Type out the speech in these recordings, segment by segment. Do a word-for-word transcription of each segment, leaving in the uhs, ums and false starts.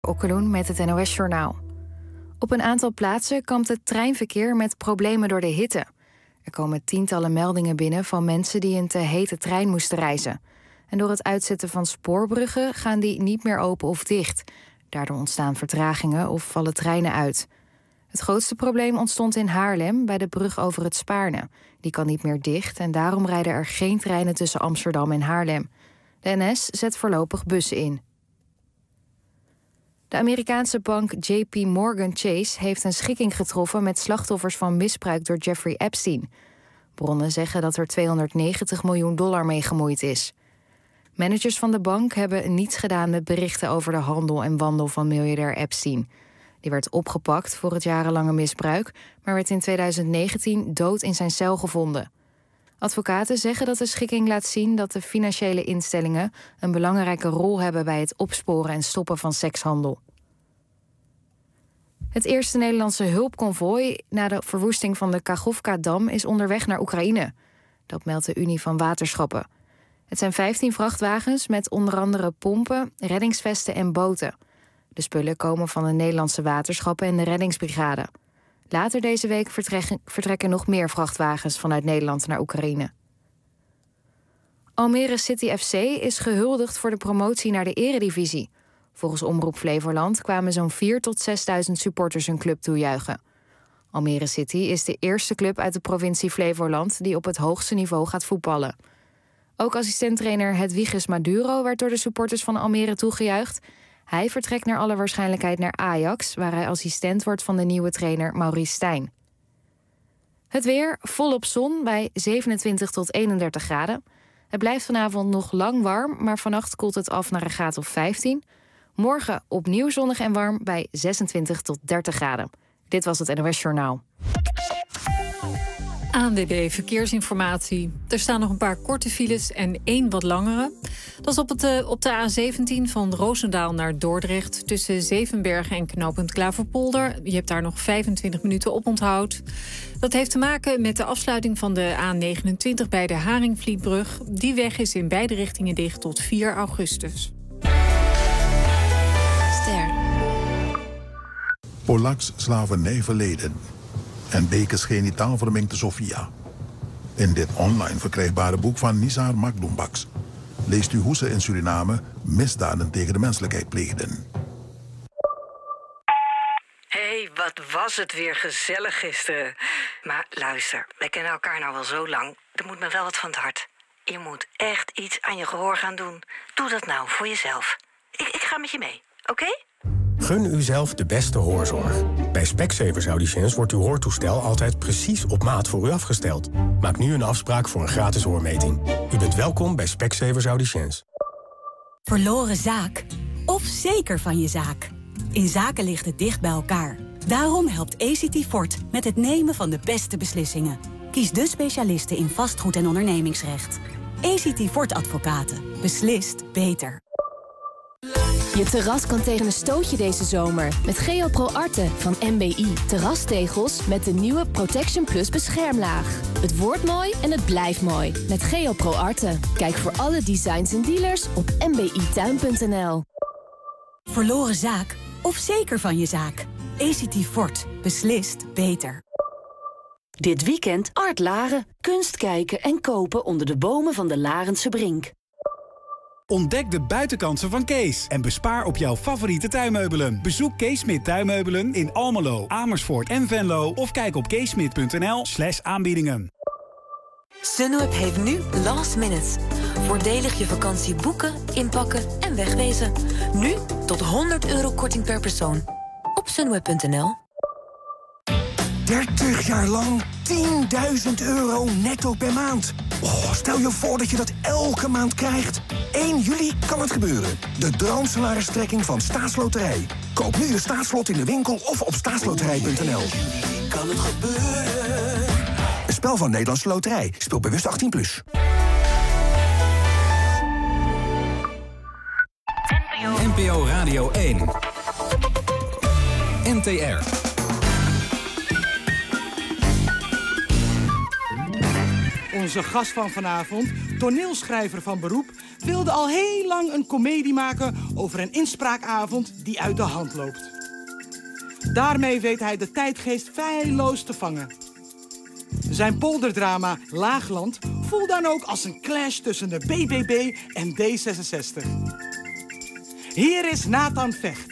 Okkeloen met het N O S-journaal. Op een aantal plaatsen kampt het treinverkeer met problemen door de hitte. Er komen tientallen meldingen binnen van mensen die in te hete trein moesten reizen. En door het uitzetten van spoorbruggen gaan die niet meer open of dicht. Daardoor ontstaan vertragingen of vallen treinen uit. Het grootste probleem ontstond in Haarlem bij de brug over het Spaarne. Die kan niet meer dicht en daarom rijden er geen treinen tussen Amsterdam en Haarlem. De N S zet voorlopig bussen in. De Amerikaanse bank J P Morgan Chase heeft een schikking getroffen met slachtoffers van misbruik door Jeffrey Epstein. Bronnen zeggen dat er tweehonderdnegentig miljoen dollar mee gemoeid is. Managers van de bank hebben niets gedaan met berichten over de handel en wandel van miljardair Epstein. Die werd opgepakt voor het jarenlange misbruik, maar werd in tweeduizend negentien dood in zijn cel gevonden. Advocaten zeggen dat de schikking laat zien dat de financiële instellingen een belangrijke rol hebben bij het opsporen en stoppen van sekshandel. Het eerste Nederlandse hulpconvooi na de verwoesting van de Kachovka-dam is onderweg naar Oekraïne. Dat meldt de Unie van Waterschappen. Het zijn vijftien vrachtwagens met onder andere pompen, reddingsvesten en boten. De spullen komen van de Nederlandse waterschappen en de reddingsbrigade. Later deze week vertrekken, vertrekken nog meer vrachtwagens vanuit Nederland naar Oekraïne. Almere City F C is gehuldigd voor de promotie naar de eredivisie. Volgens Omroep Flevoland kwamen zo'n vierduizend tot zesduizend supporters hun club toejuichen. Almere City is de eerste club uit de provincie Flevoland die op het hoogste niveau gaat voetballen. Ook assistenttrainer Hedwiges Maduro werd door de supporters van Almere toegejuicht. Hij vertrekt naar alle waarschijnlijkheid naar Ajax, waar hij assistent wordt van de nieuwe trainer Maurice Stijn. Het weer, volop zon bij zevenentwintig tot eenendertig graden. Het blijft vanavond nog lang warm, maar vannacht koelt het af naar een graad of vijftien. Morgen opnieuw zonnig en warm bij zesentwintig tot dertig graden. Dit was het N O S-journaal. A N W B Verkeersinformatie. Er staan nog een paar korte files en één wat langere. Dat is op, het, uh, op de A zeventien van Roosendaal naar Dordrecht... tussen Zevenbergen en knooppunt Klaverpolder. Je hebt daar nog vijfentwintig minuten op onthoud. Dat heeft te maken met de afsluiting van de A negenentwintig bij de Haringvlietbrug. Die weg is in beide richtingen dicht tot vier augustus. Ster. Polaks slavernij verleden en bekers genitaal verminkte Sofia. In dit online verkrijgbare boek van Nizar Makdoembaks leest u hoe ze in Suriname misdaden tegen de menselijkheid pleegden. Hé, hey, wat was het weer gezellig gisteren. Maar luister, wij kennen elkaar nou wel zo lang. Er moet me wel wat van het hart. Je moet echt iets aan je gehoor gaan doen. Doe dat nou voor jezelf. Ik, ik ga met je mee, oké? Okay? Gun uzelf de beste hoorzorg. Bij Specsavers Audiciëns wordt uw hoortoestel altijd precies op maat voor u afgesteld. Maak nu een afspraak voor een gratis hoormeting. U bent welkom bij Specsavers Audiciëns. Verloren zaak of zeker van je zaak. In zaken ligt het dicht bij elkaar. Daarom helpt A C T Fort met het nemen van de beste beslissingen. Kies de specialisten in vastgoed en ondernemingsrecht. A C T Fort Advocaten. Beslist beter. Je terras kan tegen een stootje deze zomer met GeoPro Arte van M B I. Terrastegels met de nieuwe Protection Plus beschermlaag. Het wordt mooi en het blijft mooi met GeoPro Arte. Kijk voor alle designs en dealers op m b i tuin punt n l. Verloren zaak of zeker van je zaak. A C T Fort. Beslist beter. Dit weekend Art Laren. Kunst kijken en kopen onder de bomen van de Larense Brink. Ontdek de buitenkansen van Kees en bespaar op jouw favoriete tuinmeubelen. Bezoek Kees Smit Tuinmeubelen in Almelo, Amersfoort en Venlo of kijk op keesmit punt n l slash aanbiedingen. Sunweb heeft nu last minute. Voordelig je vakantie boeken, inpakken en wegwezen. Nu tot honderd euro korting per persoon. Op sunweb punt n l. dertig jaar lang tienduizend euro netto per maand. Oh, stel je voor dat je dat elke maand krijgt. één juli kan het gebeuren. De droomsalaristrekking van Staatsloterij. Koop nu je staatslot in de winkel of op staatsloterij punt n l. Kan het gebeuren? Een spel van Nederlandse Loterij. Speel bewust achttien plus. N P O Radio één. N T R. Onze gast van vanavond, toneelschrijver van beroep, wilde al heel lang een komedie maken over een inspraakavond die uit de hand loopt. Daarmee weet hij de tijdgeest feilloos te vangen. Zijn polderdrama Laagland voelt dan ook als een clash tussen de B B B en D zesenzestig. Hier is Nathan Vecht.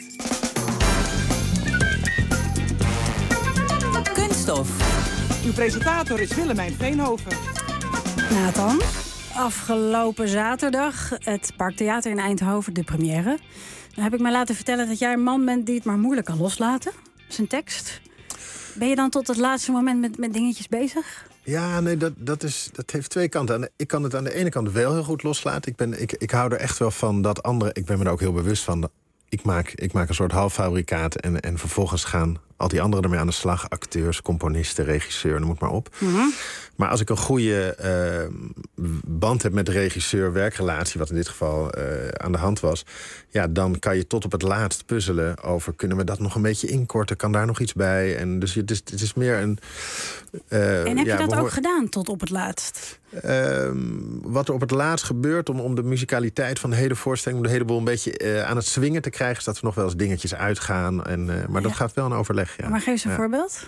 Kunststof. Uw presentator is Willemijn Veenhoven. Nathan, afgelopen zaterdag het Parktheater in Eindhoven, de première. Dan heb ik mij laten vertellen dat jij een man bent die het maar moeilijk kan loslaten. Zijn tekst. Ben je dan tot het laatste moment met, met dingetjes bezig? Ja, nee, dat, dat, is, dat heeft twee kanten. Ik kan het aan de ene kant wel heel goed loslaten. Ik, ben, ik, ik hou er echt wel van dat anderen... Ik ben me er ook heel bewust van. Ik maak, ik maak een soort halffabrikaat en, en vervolgens gaan al die anderen ermee aan de slag. Acteurs, componisten, regisseur, noem het maar op. Mm-hmm. Maar als ik een goede uh, band heb met de regisseur, werkrelatie, wat in dit geval uh, aan de hand was, ja, dan kan je tot op het laatst puzzelen over, kunnen we dat nog een beetje inkorten? Kan daar nog iets bij? En dus het is, het is meer een... Uh, en heb ja, je dat behoor... ook gedaan tot op het laatst? Uh, wat er op het laatst gebeurt om, om de musicaliteit van de hele voorstelling, om de hele boel een beetje uh, aan het swingen te krijgen, is dat er nog wel eens dingetjes uitgaan. En, uh, maar dat ja. gaat wel een overleg. Ja. Maar geef eens een ja. voorbeeld.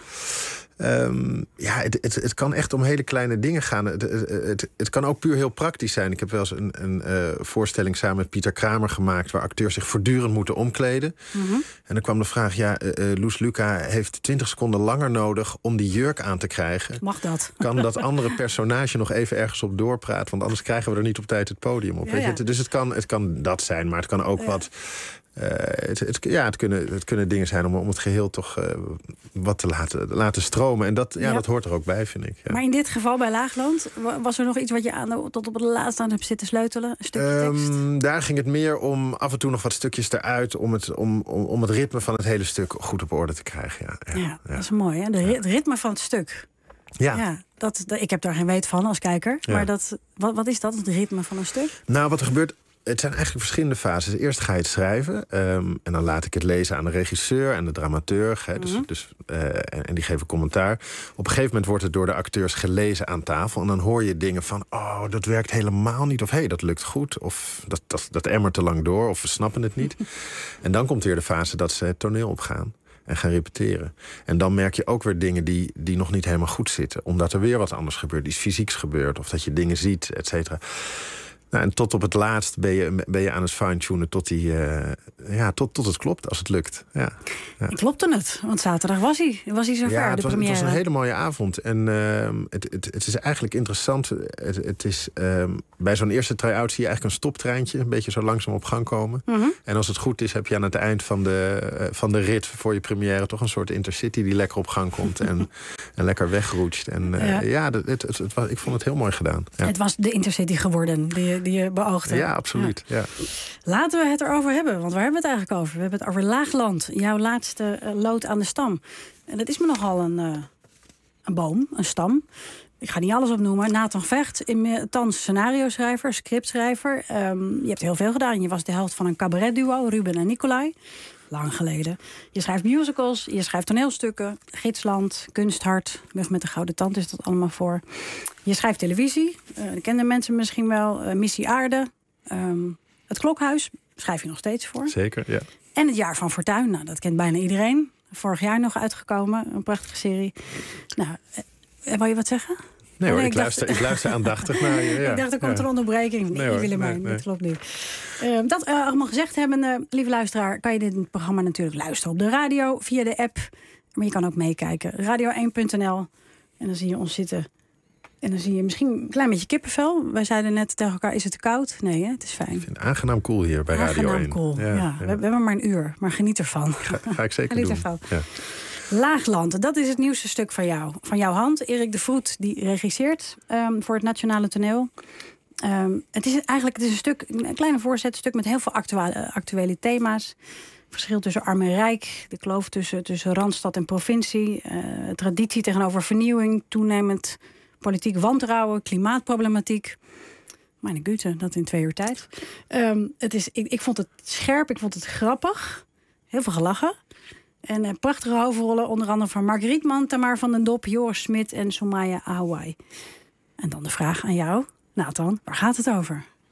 Um, ja, het, het, het kan echt om hele kleine dingen gaan. Het, het, het, het kan ook puur heel praktisch zijn. Ik heb wel eens een, een uh, voorstelling samen met Pieter Kramer gemaakt, waar acteurs zich voortdurend moeten omkleden. Mm-hmm. En dan kwam de vraag, ja, uh, uh, Loes Luca heeft twintig seconden langer nodig om die jurk aan te krijgen. Mag dat? Kan dat andere personage nog even ergens op doorpraten? Want anders krijgen we er niet op tijd het podium op. Ja, weet je? Ja. Dus het kan, het kan dat zijn, maar het kan ook ja. wat... Uh, het, het, ja, het kunnen, het kunnen dingen zijn om, om het geheel toch uh, wat te laten, laten stromen. En dat, ja, ja. dat hoort er ook bij, vind ik. Ja. Maar in dit geval bij Laagland, was er nog iets wat je aan de, tot op het laatste aan hebt zitten sleutelen? Een stukje tekst? Um, daar ging het meer om af en toe nog wat stukjes eruit, om het, om, om, om het ritme van het hele stuk goed op orde te krijgen. Ja, ja, ja, ja. Dat is mooi, hè? De, het ritme van het stuk. Ja. ja dat, dat, ik heb daar geen weet van als kijker. Ja. Maar dat, wat, wat is dat, het ritme van een stuk? Nou, wat er gebeurt... Het zijn eigenlijk verschillende fases. Eerst ga je het schrijven. Um, en dan laat ik het lezen aan de regisseur en de dramaturg. Hè, dus, mm-hmm. dus, uh, en, en die geven commentaar. Op een gegeven moment wordt het door de acteurs gelezen aan tafel. En dan hoor je dingen van, oh, dat werkt helemaal niet. Of hé, hey, dat lukt goed. Of dat, dat, dat emmert te lang door. Of we snappen het niet. En dan komt weer de fase dat ze het toneel opgaan. En gaan repeteren. En dan merk je ook weer dingen die, die nog niet helemaal goed zitten. Omdat er weer wat anders gebeurt. Iets fysieks gebeurt. Of dat je dingen ziet, et cetera. Nou, en tot op het laatst ben je, ben je aan het fine-tunen tot, die, uh, ja, tot, tot het klopt, als het lukt. Ja, ja. Klopte het, want zaterdag was hij, was hij zover, ja, het de was, première. Het was een hele mooie avond. En uh, het, het, het is eigenlijk interessant. Het, het is, uh, bij zo'n eerste try-out zie je eigenlijk een stoptreintje, een beetje zo langzaam op gang komen. Mm-hmm. En als het goed is, heb je aan het eind van de, uh, van de rit voor je première toch een soort intercity die lekker op gang komt en, en lekker wegroetscht. En uh, ja, ja het, het, het, het was, ik vond het heel mooi gedaan. Ja. Het was de intercity geworden, die die je beoogde. Ja, absoluut. Ja. Ja. Laten we het erover hebben, want waar hebben we het eigenlijk over? We hebben het over Laagland, jouw laatste uh, lood aan de stam. En dat is me nogal een, uh, een boom, een stam. Ik ga niet alles opnoemen. Nathan Vecht, in, thans scenario-schrijver, scriptschrijver. Um, je hebt heel veel gedaan. Je was de helft van een cabaretduo, Ruben en Nicolai. Lang geleden. Je schrijft musicals, je schrijft toneelstukken, Gidsland, Kunsthart, Muf met de Gouden Tand is dat allemaal voor. Je schrijft televisie, uh, dat kenden mensen misschien wel. Uh, Missie Aarde, um, Het Klokhuis, schrijf je nog steeds voor. Zeker, ja. En Het Jaar van Fortuin, nou, dat kent bijna iedereen. Vorig jaar nog uitgekomen, een prachtige serie. Nou, uh, wil je wat zeggen? Nee hoor, nee, ik, ik, luister, dacht, ik luister aandachtig naar je. Ja. Ik dacht, er komt ja. een onderbreking. Nee, nee Willemijn, nee, nee. Dat klopt niet. Uh, dat uh, allemaal gezegd hebben, uh, lieve luisteraar, kan je dit programma natuurlijk luisteren op de radio, via de app. Maar je kan ook meekijken. radio één punt n l. En dan zie je ons zitten. En dan zie je misschien een klein beetje kippenvel. Wij zeiden net tegen elkaar, is het te koud? Nee, hè? Het is fijn. Ik vind het aangenaam cool hier bij aangenaam Radio één. Cool, ja. ja. ja. We, we hebben maar een uur, maar geniet ervan. Ga, ga ik zeker geniet doen. Ervan. Ja. Laagland, dat is het nieuwste stuk van jou. Van jouw hand. Erik de Vroet, die regisseert um, voor het Nationale Toneel. Um, het is eigenlijk het is een stuk, een kleine voorzetstuk met heel veel actuele, actuele thema's. Verschil tussen arm en rijk, de kloof tussen, tussen Randstad en provincie, uh, traditie tegenover vernieuwing, toenemend politiek wantrouwen, klimaatproblematiek. Mijn Güte, dat in twee uur tijd. Um, het is, ik, ik vond het scherp, ik vond het grappig. Heel veel gelachen. En uh, prachtige hoofdrollen, onder andere van Mark Rietman, Tamar van den Dop, Joris Smit en Somaya Ahawai. En dan de vraag aan jou, Nathan, waar gaat het over?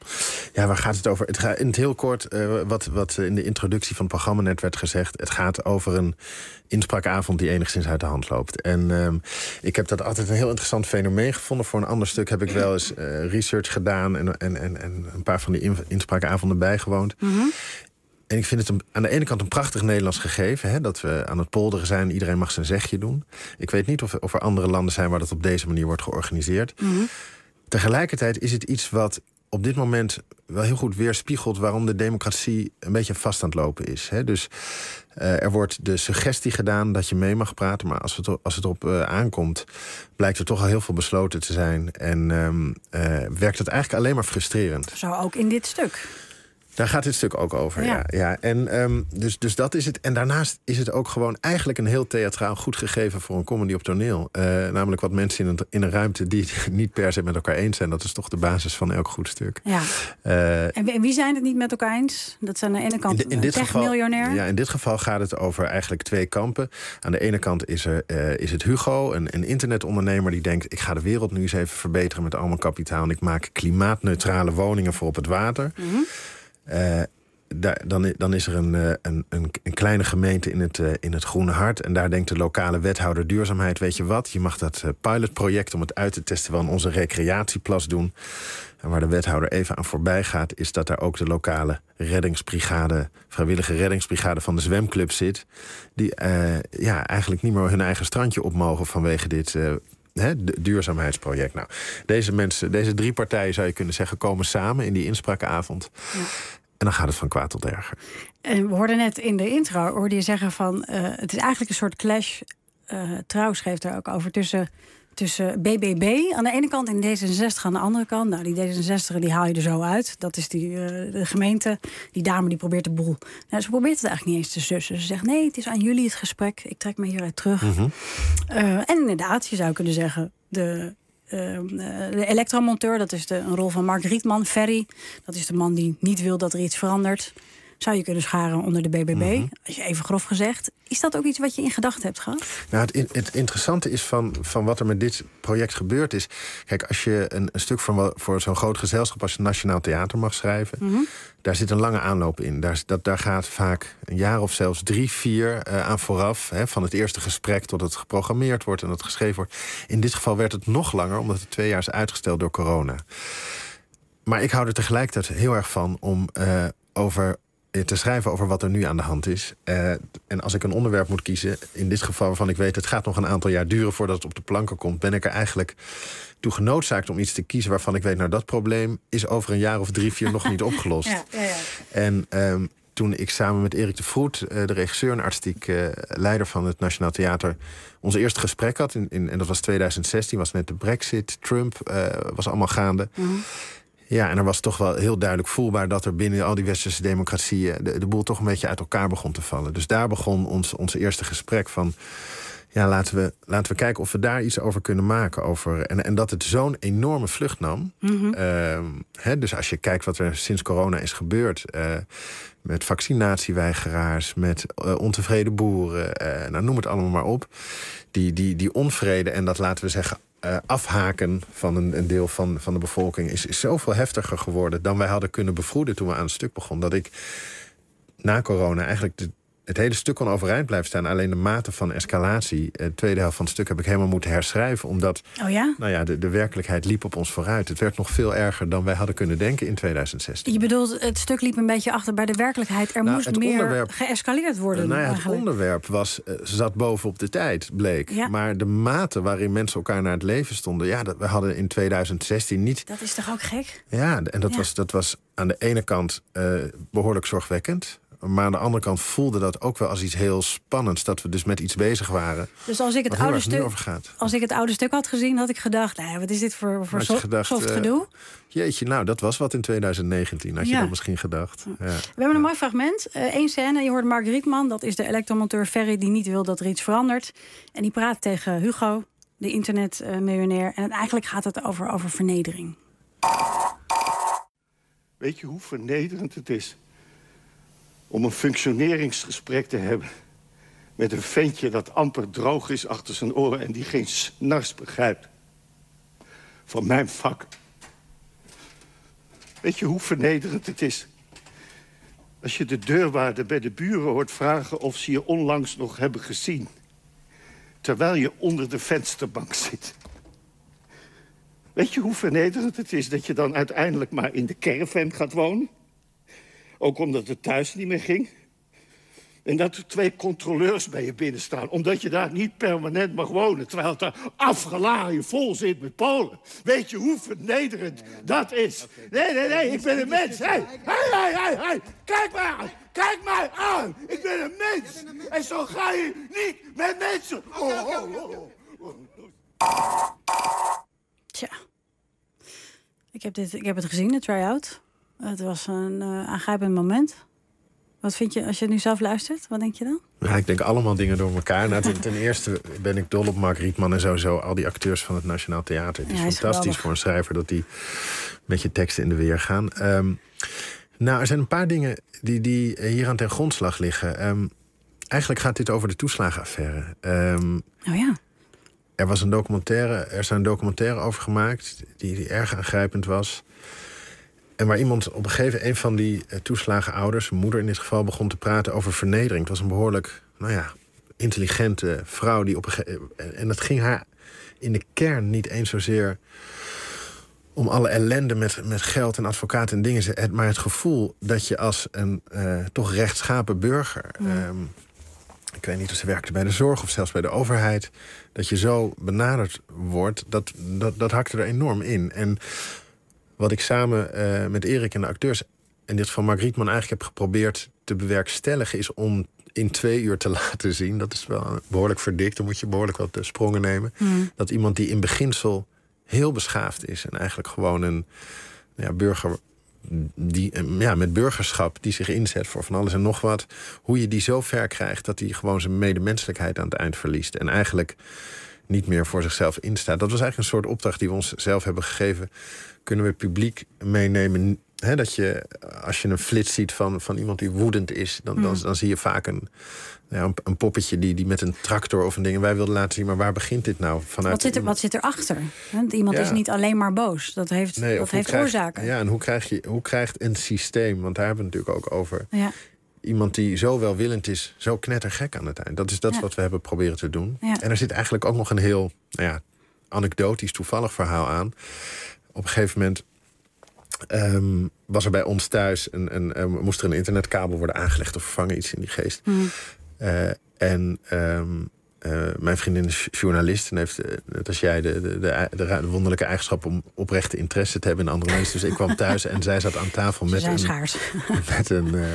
Ja, waar gaat het over? Het gaat in het heel kort, uh, wat, wat in de introductie van het programma net werd gezegd. Het gaat over een inspraakavond die enigszins uit de hand loopt. En um, ik heb dat altijd een heel interessant fenomeen gevonden. Voor een ander stuk heb ik wel eens uh, research gedaan en, en, en, en een paar van die in, inspraakavonden bijgewoond. Mm-hmm. En ik vind het een, aan de ene kant een prachtig Nederlands gegeven. Hè, dat we aan het polderen zijn. Iedereen mag zijn zegje doen. Ik weet niet of, of er andere landen zijn waar dat op deze manier wordt georganiseerd. Mm-hmm. Tegelijkertijd is het iets wat op dit moment wel heel goed weerspiegelt waarom de democratie een beetje vast aan het lopen is. Hè. Dus uh, er wordt de suggestie gedaan dat je mee mag praten. Maar als het, als het erop uh, aankomt, blijkt er toch al heel veel besloten te zijn. En um, uh, werkt het eigenlijk alleen maar frustrerend. Zo ook in dit stuk. Daar gaat dit stuk ook over, ja. ja, ja. En um, dus, dus dat is het. En daarnaast is het ook gewoon eigenlijk een heel theatraal goed gegeven voor een comedy op toneel. Uh, namelijk wat mensen in een, in een ruimte die het niet per se met elkaar eens zijn. Dat is toch de basis van elk goed stuk. Ja. Uh, en wie zijn het niet met elkaar eens? Dat zijn aan de ene kant in, in een techmiljonair. Ja, in dit geval gaat het over eigenlijk twee kampen. Aan de ene kant is, er, uh, is het Hugo, een, een internetondernemer die denkt, ik ga de wereld nu eens even verbeteren met al mijn kapitaal. En ik maak klimaatneutrale woningen voor op het water. Mm-hmm. Uh, daar, dan, dan is er een, een, een, een kleine gemeente in het, uh, in het Groene Hart. En daar denkt de lokale wethouder duurzaamheid, weet je wat, je mag dat uh, pilotproject om het uit te testen wel in onze recreatieplas doen. En waar de wethouder even aan voorbij gaat, is dat daar ook de lokale reddingsbrigade, vrijwillige reddingsbrigade van de zwemclub zit. Die uh, ja, eigenlijk niet meer hun eigen strandje op mogen vanwege dit uh, He, de duurzaamheidsproject. Nou, deze mensen, deze drie partijen zou je kunnen zeggen, komen samen in die inspraakavond. Ja. En dan gaat het van kwaad tot erger. En we hoorden net in de intro, hoorde je zeggen van, uh, het is eigenlijk een soort clash. Uh, Trouw schreef daar ook over tussen, tussen B B B aan de ene kant en D zesenzestig aan de andere kant. Nou, die D zesenzestig die haal je er zo uit. Dat is die, uh, de gemeente. Die dame die probeert de boel. Nou, ze probeert het eigenlijk niet eens te sussen. Ze zegt, nee, het is aan jullie het gesprek. Ik trek me hieruit terug. Mm-hmm. Uh, en inderdaad, je zou kunnen zeggen, de... Uh, de elektromonteur, dat is de, een rol van Mark Rietman. Ferry, dat is de man die niet wil dat er iets verandert. Zou je kunnen scharen onder de B B B, mm-hmm. Als je even grof gezegd. Is dat ook iets wat je in gedachten hebt gehad? Nou, het, het interessante is van, van wat er met dit project gebeurd is. Kijk, als je een, een stuk voor, voor zo'n groot gezelschap als het Nationaal Theater mag schrijven, mm-hmm. daar zit een lange aanloop in. Daar, dat, daar gaat vaak een jaar of zelfs drie, vier uh, aan vooraf. Hè, van het eerste gesprek tot het geprogrammeerd wordt en het geschreven wordt. In dit geval werd het nog langer, omdat het twee jaar is uitgesteld door corona. Maar ik hou er tegelijkertijd heel erg van om uh, over te schrijven over wat er nu aan de hand is. Uh, en als ik een onderwerp moet kiezen, in dit geval waarvan ik weet, het gaat nog een aantal jaar duren voordat het op de planken komt, ben ik er eigenlijk toe genoodzaakt om iets te kiezen waarvan ik weet, nou, dat probleem is over een jaar of drie, vier nog niet opgelost. Ja, ja, ja. En um, toen ik samen met Erik de Vroet, uh, de regisseur en artistiek uh, leider van het Nationaal Theater, ons eerste gesprek had, in, in, en dat was twintig zestien, was net de Brexit, Trump, uh, was allemaal gaande. Mm-hmm. Ja, en er was toch wel heel duidelijk voelbaar dat er binnen al die westerse democratieën de, de boel toch een beetje uit elkaar begon te vallen. Dus daar begon ons, ons eerste gesprek van, ja, laten we, laten we kijken of we daar iets over kunnen maken. Over, en, en dat het zo'n enorme vlucht nam. Mm-hmm. Uh, hè, dus als je kijkt wat er sinds corona is gebeurd, Uh, met vaccinatieweigeraars, met uh, ontevreden boeren, uh, nou, noem het allemaal maar op. Die, die, die onvrede en dat, laten we zeggen, Uh, afhaken van een, een deel van, van de bevolking is, is zoveel heftiger geworden dan wij hadden kunnen bevroeden toen we aan het stuk begonnen. Dat ik na corona eigenlijk de, het hele stuk kon overeind blijven staan. Alleen de mate van escalatie, de tweede helft van het stuk, heb ik helemaal moeten herschrijven. Omdat oh ja? Nou ja, de, de werkelijkheid liep op ons vooruit. Het werd nog veel erger dan wij hadden kunnen denken in twintig zestien. Je bedoelt, het stuk liep een beetje achter bij de werkelijkheid. Er nou, moest meer geëscaleerd worden. Nou ja, het onderwerp was, uh, zat bovenop de tijd, bleek. Ja. Maar de mate waarin mensen elkaar naar het leven stonden, ja, dat, we hadden in twintig zestien niet. Dat is toch ook gek? Ja, en dat, ja. Was, dat was aan de ene kant uh, behoorlijk zorgwekkend. Maar aan de andere kant voelde dat ook wel als iets heel spannends, dat we dus met iets bezig waren. Dus als ik het, oude stuk, als ik het oude stuk had gezien, had ik gedacht, nou ja, wat is dit voor, voor soft, gedacht, soft gedoe? Uh, jeetje, nou, dat was wat in twintig negentien, had ja. je dan misschien gedacht. Ja. We hebben een mooi fragment. Eén uh, scène, je hoort Mark Rietman, dat is de elektromonteur Ferry die niet wil dat er iets verandert. En die praat tegen Hugo, de internetmiljonair. En eigenlijk gaat het over, over vernedering. Weet je hoe vernederend het is om een functioneringsgesprek te hebben met een ventje dat amper droog is achter zijn oren en die geen snars begrijpt van mijn vak? Weet je hoe vernederend het is? Als je de deurwaarder bij de buren hoort vragen of ze je onlangs nog hebben gezien. Terwijl je onder de vensterbank zit. Weet je hoe vernederend het is dat je dan uiteindelijk maar in de caravan gaat wonen? Ook omdat het thuis niet meer ging. En dat er twee controleurs bij je binnen staan. Omdat je daar niet permanent mag wonen. Terwijl het daar afgeladen vol zit met Polen. Weet je hoe vernederend dat is? Nee, nee, nee, ik ben een mens. Hé, hey, hey, hey, hey. Kijk mij aan. Kijk mij aan. Ik ben een mens. En zo ga je niet met mensen. Oh, oh, oh. Tja. Ik heb, dit, ik heb het gezien, de try-out. Het was een uh, aangrijpend moment. Wat vind je als je nu zelf luistert? Wat denk je dan? Ja, ik denk allemaal dingen door elkaar. Nou, ten, ten eerste ben ik dol op Mark Rietman en sowieso al die acteurs van het Nationaal Theater. Het is, ja, is fantastisch geweldig voor een schrijver dat die met je teksten in de weer gaan. Um, nou, er zijn een paar dingen die, die hier aan ten grondslag liggen. Um, eigenlijk gaat dit over de toeslagenaffaire. Um, oh ja. Er was een documentaire, er is een documentaire over gemaakt die, die erg aangrijpend was. En waar iemand op een gegeven moment, een van die uh, toeslagenouders, een moeder in dit geval, begon te praten over vernedering. Het was een behoorlijk, nou ja, intelligente vrouw die op een gegeven moment. En dat ging haar in de kern niet eens zozeer om alle ellende met, met geld en advocaten en dingen. Maar het gevoel dat je als een uh, toch rechtschapen burger. Ja. Um, ik weet niet of ze werkte bij de zorg of zelfs bij de overheid. Dat je zo benaderd wordt, dat, dat, dat hakte er enorm in. En wat ik samen uh, met Erik en de acteurs, in dit geval Mark Rietman, eigenlijk heb geprobeerd te bewerkstelligen, is om in twee uur te laten zien. Dat is wel behoorlijk verdikt, dan moet je behoorlijk wat sprongen nemen. Mm. Dat iemand die in beginsel heel beschaafd is en eigenlijk gewoon een ja, burger die, ja, met burgerschap die zich inzet voor van alles en nog wat, hoe je die zo ver krijgt dat hij gewoon zijn medemenselijkheid aan het eind verliest en eigenlijk niet meer voor zichzelf instaat. Dat was eigenlijk een soort opdracht die we ons zelf hebben gegeven. Kunnen we het publiek meenemen? He, dat je, als je een flits ziet van, van iemand die woedend is, dan, mm. dan, dan zie je vaak een, ja, een, een poppetje die, die met een tractor of een ding. En wij wilden laten zien, maar waar begint dit nou? Vanuit wat, zit er, wat zit erachter? Want iemand ja. is niet alleen maar boos. Dat heeft, nee, dat heeft krijg, oorzaken. Ja, en hoe, krijg je, hoe krijgt een systeem, want daar hebben we het natuurlijk ook over. Ja. Iemand die zo welwillend is, zo knettergek aan het eind. Dat is dat ja. wat we hebben proberen te doen. Ja. En er zit eigenlijk ook nog een heel nou ja, anekdotisch, toevallig verhaal aan. Op een gegeven moment um, was er bij ons thuis een, een, um, moest er een internetkabel worden aangelegd of vervangen, iets in die geest. Mm. Uh, en um, uh, mijn vriendin is journalist en heeft, uh, net als jij, de, de, de, de wonderlijke eigenschap om oprechte interesse te hebben in andere mensen. Dus ik kwam thuis en zij zat aan tafel met een, met een uh,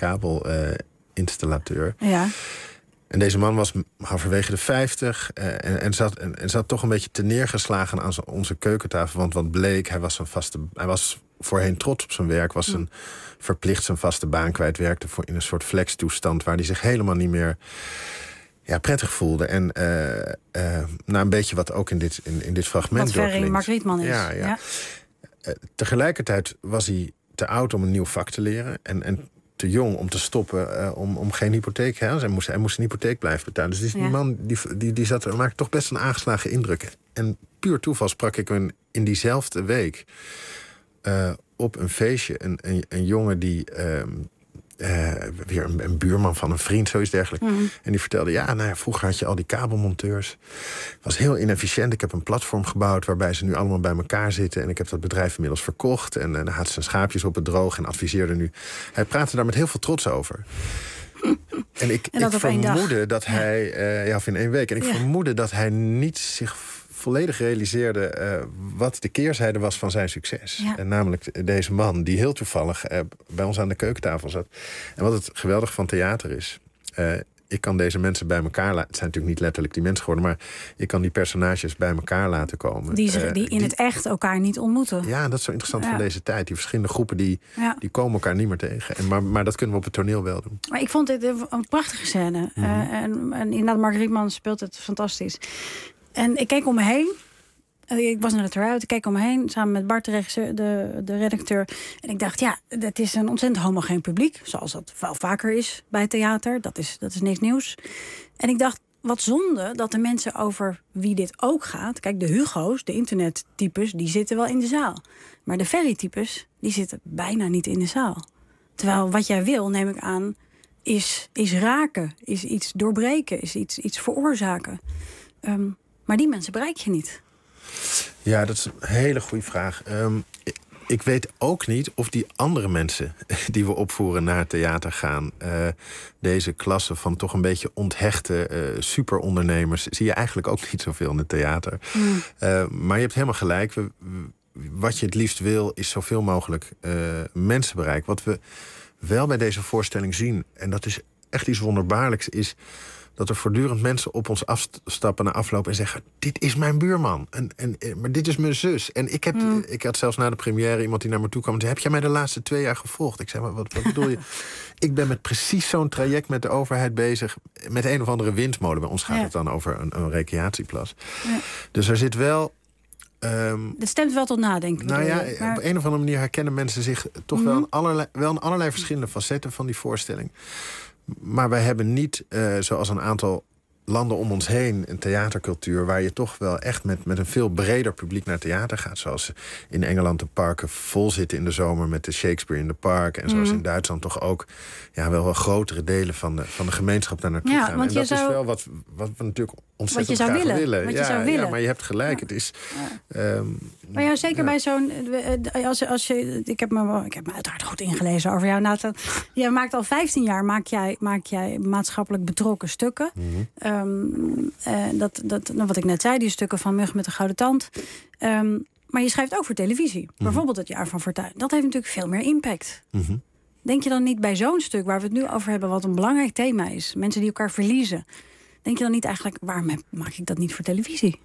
kabelinstallateur. Uh, ja. En deze man was halverwege de vijftig uh, en, en, zat, en, en zat toch een beetje te neergeslagen aan onze keukentafel. Want wat bleek, hij was, een vaste, hij was voorheen trots op zijn werk, was een, verplicht zijn vaste baan kwijt, werkte voor, in een soort flextoestand waar hij zich helemaal niet meer ja, prettig voelde. En uh, uh, nou, een beetje wat ook in dit, in, in dit fragment doorklinkt. Wat ver in Mark Rietman is. Ja, ja. ja. Uh, tegelijkertijd was hij te oud om een nieuw vak te leren en, en te jong om te stoppen, uh, om, om geen hypotheek. Hè? Hij, moest, hij moest een hypotheek blijven betalen. Dus die, ja. die man die, die, die zat, maakte toch best een aangeslagen indruk. En puur toeval sprak ik een, in diezelfde week uh, op een feestje een, een, een jongen die Uh, Uh, weer een, een buurman van een vriend, zoiets dergelijks. Mm. En die vertelde, ja, nou ja, vroeger had je al die kabelmonteurs. Het was heel inefficiënt. Ik heb een platform gebouwd waarbij ze nu allemaal bij elkaar zitten. En ik heb dat bedrijf inmiddels verkocht. En, en dan had ze zijn schaapjes op het droog en adviseerde nu. Hij praatte daar met heel veel trots over. En ik, en ik vermoedde dat hij, uh, ja, of in één week. En ik ja. vermoedde dat hij niet zich volledig realiseerde uh, wat de keerzijde was van zijn succes. Ja. En namelijk deze man die heel toevallig uh, bij ons aan de keukentafel zat. En wat het geweldig van theater is. Uh, ik kan deze mensen bij elkaar laten. Het zijn natuurlijk niet letterlijk die mensen geworden, maar ik kan die personages bij elkaar laten komen. Die, zich, die in uh, die, het echt elkaar niet ontmoeten. Ja, dat is zo interessant ja. van deze tijd. Die verschillende groepen die, ja. die komen elkaar niet meer tegen. En maar, maar dat kunnen we op het toneel wel doen. Maar ik vond dit een prachtige scène. Mm-hmm. Uh, en, en inderdaad, Mark Rietman speelt het fantastisch. En ik keek om me heen. Ik was naar de try-out. Ik keek om me heen samen met Bart, de, regisseur, de, de redacteur. En ik dacht, ja, het is een ontzettend homogeen publiek. Zoals dat wel vaker is bij theater. Dat is, dat is niks nieuws. En ik dacht, wat zonde dat de mensen over wie dit ook gaat... Kijk, de Hugo's, de internettypes, die zitten wel in de zaal. Maar de Ferry-types, die zitten bijna niet in de zaal. Terwijl wat jij wil, neem ik aan, is, is raken. Is iets doorbreken, is iets, iets veroorzaken. Um, maar die mensen bereik je niet. Ja, dat is een hele goede vraag. Um, ik, ik weet ook niet of die andere mensen die we opvoeren naar het theater gaan... Uh, deze klasse van toch een beetje onthechte uh, superondernemers... zie je eigenlijk ook niet zoveel in het theater. Mm. Uh, maar je hebt helemaal gelijk. We, we, wat je het liefst wil, is zoveel mogelijk uh, mensen bereiken. Wat we wel bij deze voorstelling zien, en dat is echt iets wonderbaarlijks... is dat er voortdurend mensen op ons afstappen na afloop en zeggen... dit is mijn buurman, en, en, maar dit is mijn zus. En ik, heb, mm. ik had zelfs na de première iemand die naar me toe kwam... en zei, heb jij mij de laatste twee jaar gevolgd? Ik zei, maar wat, wat bedoel je? Ik ben met precies zo'n traject met de overheid bezig... met een of andere windmolen. Bij ons gaat ja. het dan over een, een recreatieplas. Ja. Dus er zit wel... Um, dat stemt wel tot nadenken. Nou ja, maar... op een of andere manier herkennen mensen zich... toch mm. wel, in allerlei, wel in allerlei verschillende facetten van die voorstelling... Maar wij hebben niet, uh, zoals een aantal landen om ons heen... een theatercultuur waar je toch wel echt met, met een veel breder publiek naar theater gaat. Zoals in Engeland de parken vol zitten in de zomer met de Shakespeare in the Park. En zoals mm. in Duitsland toch ook ja, wel, wel grotere delen van de, van de gemeenschap daar naartoe ja, gaan. Want en je dat zou... is wel wat, wat we natuurlijk ontzettend wat je zou graag willen. willen. Wat ja, je zou willen. Ja, maar je hebt gelijk. Ja. Het is... Ja. Um, maar ja, zeker ja. bij zo'n... Als, als je, ik, heb me, ik heb me uiteraard goed ingelezen over jou, Nathan. Je maakt al vijftien jaar maak jij, maak jij maatschappelijk betrokken stukken. Mm-hmm. Um, uh, dat, dat, wat ik net zei, die stukken van Mug met de Gouden Tand. Um, maar je schrijft ook voor televisie. Mm-hmm. Bijvoorbeeld Het Jaar van Fortuin. Dat heeft natuurlijk veel meer impact. Mm-hmm. Denk je dan niet bij zo'n stuk waar we het nu over hebben... wat een belangrijk thema is, mensen die elkaar verliezen... denk je dan niet eigenlijk, waarom maak ik dat niet voor televisie?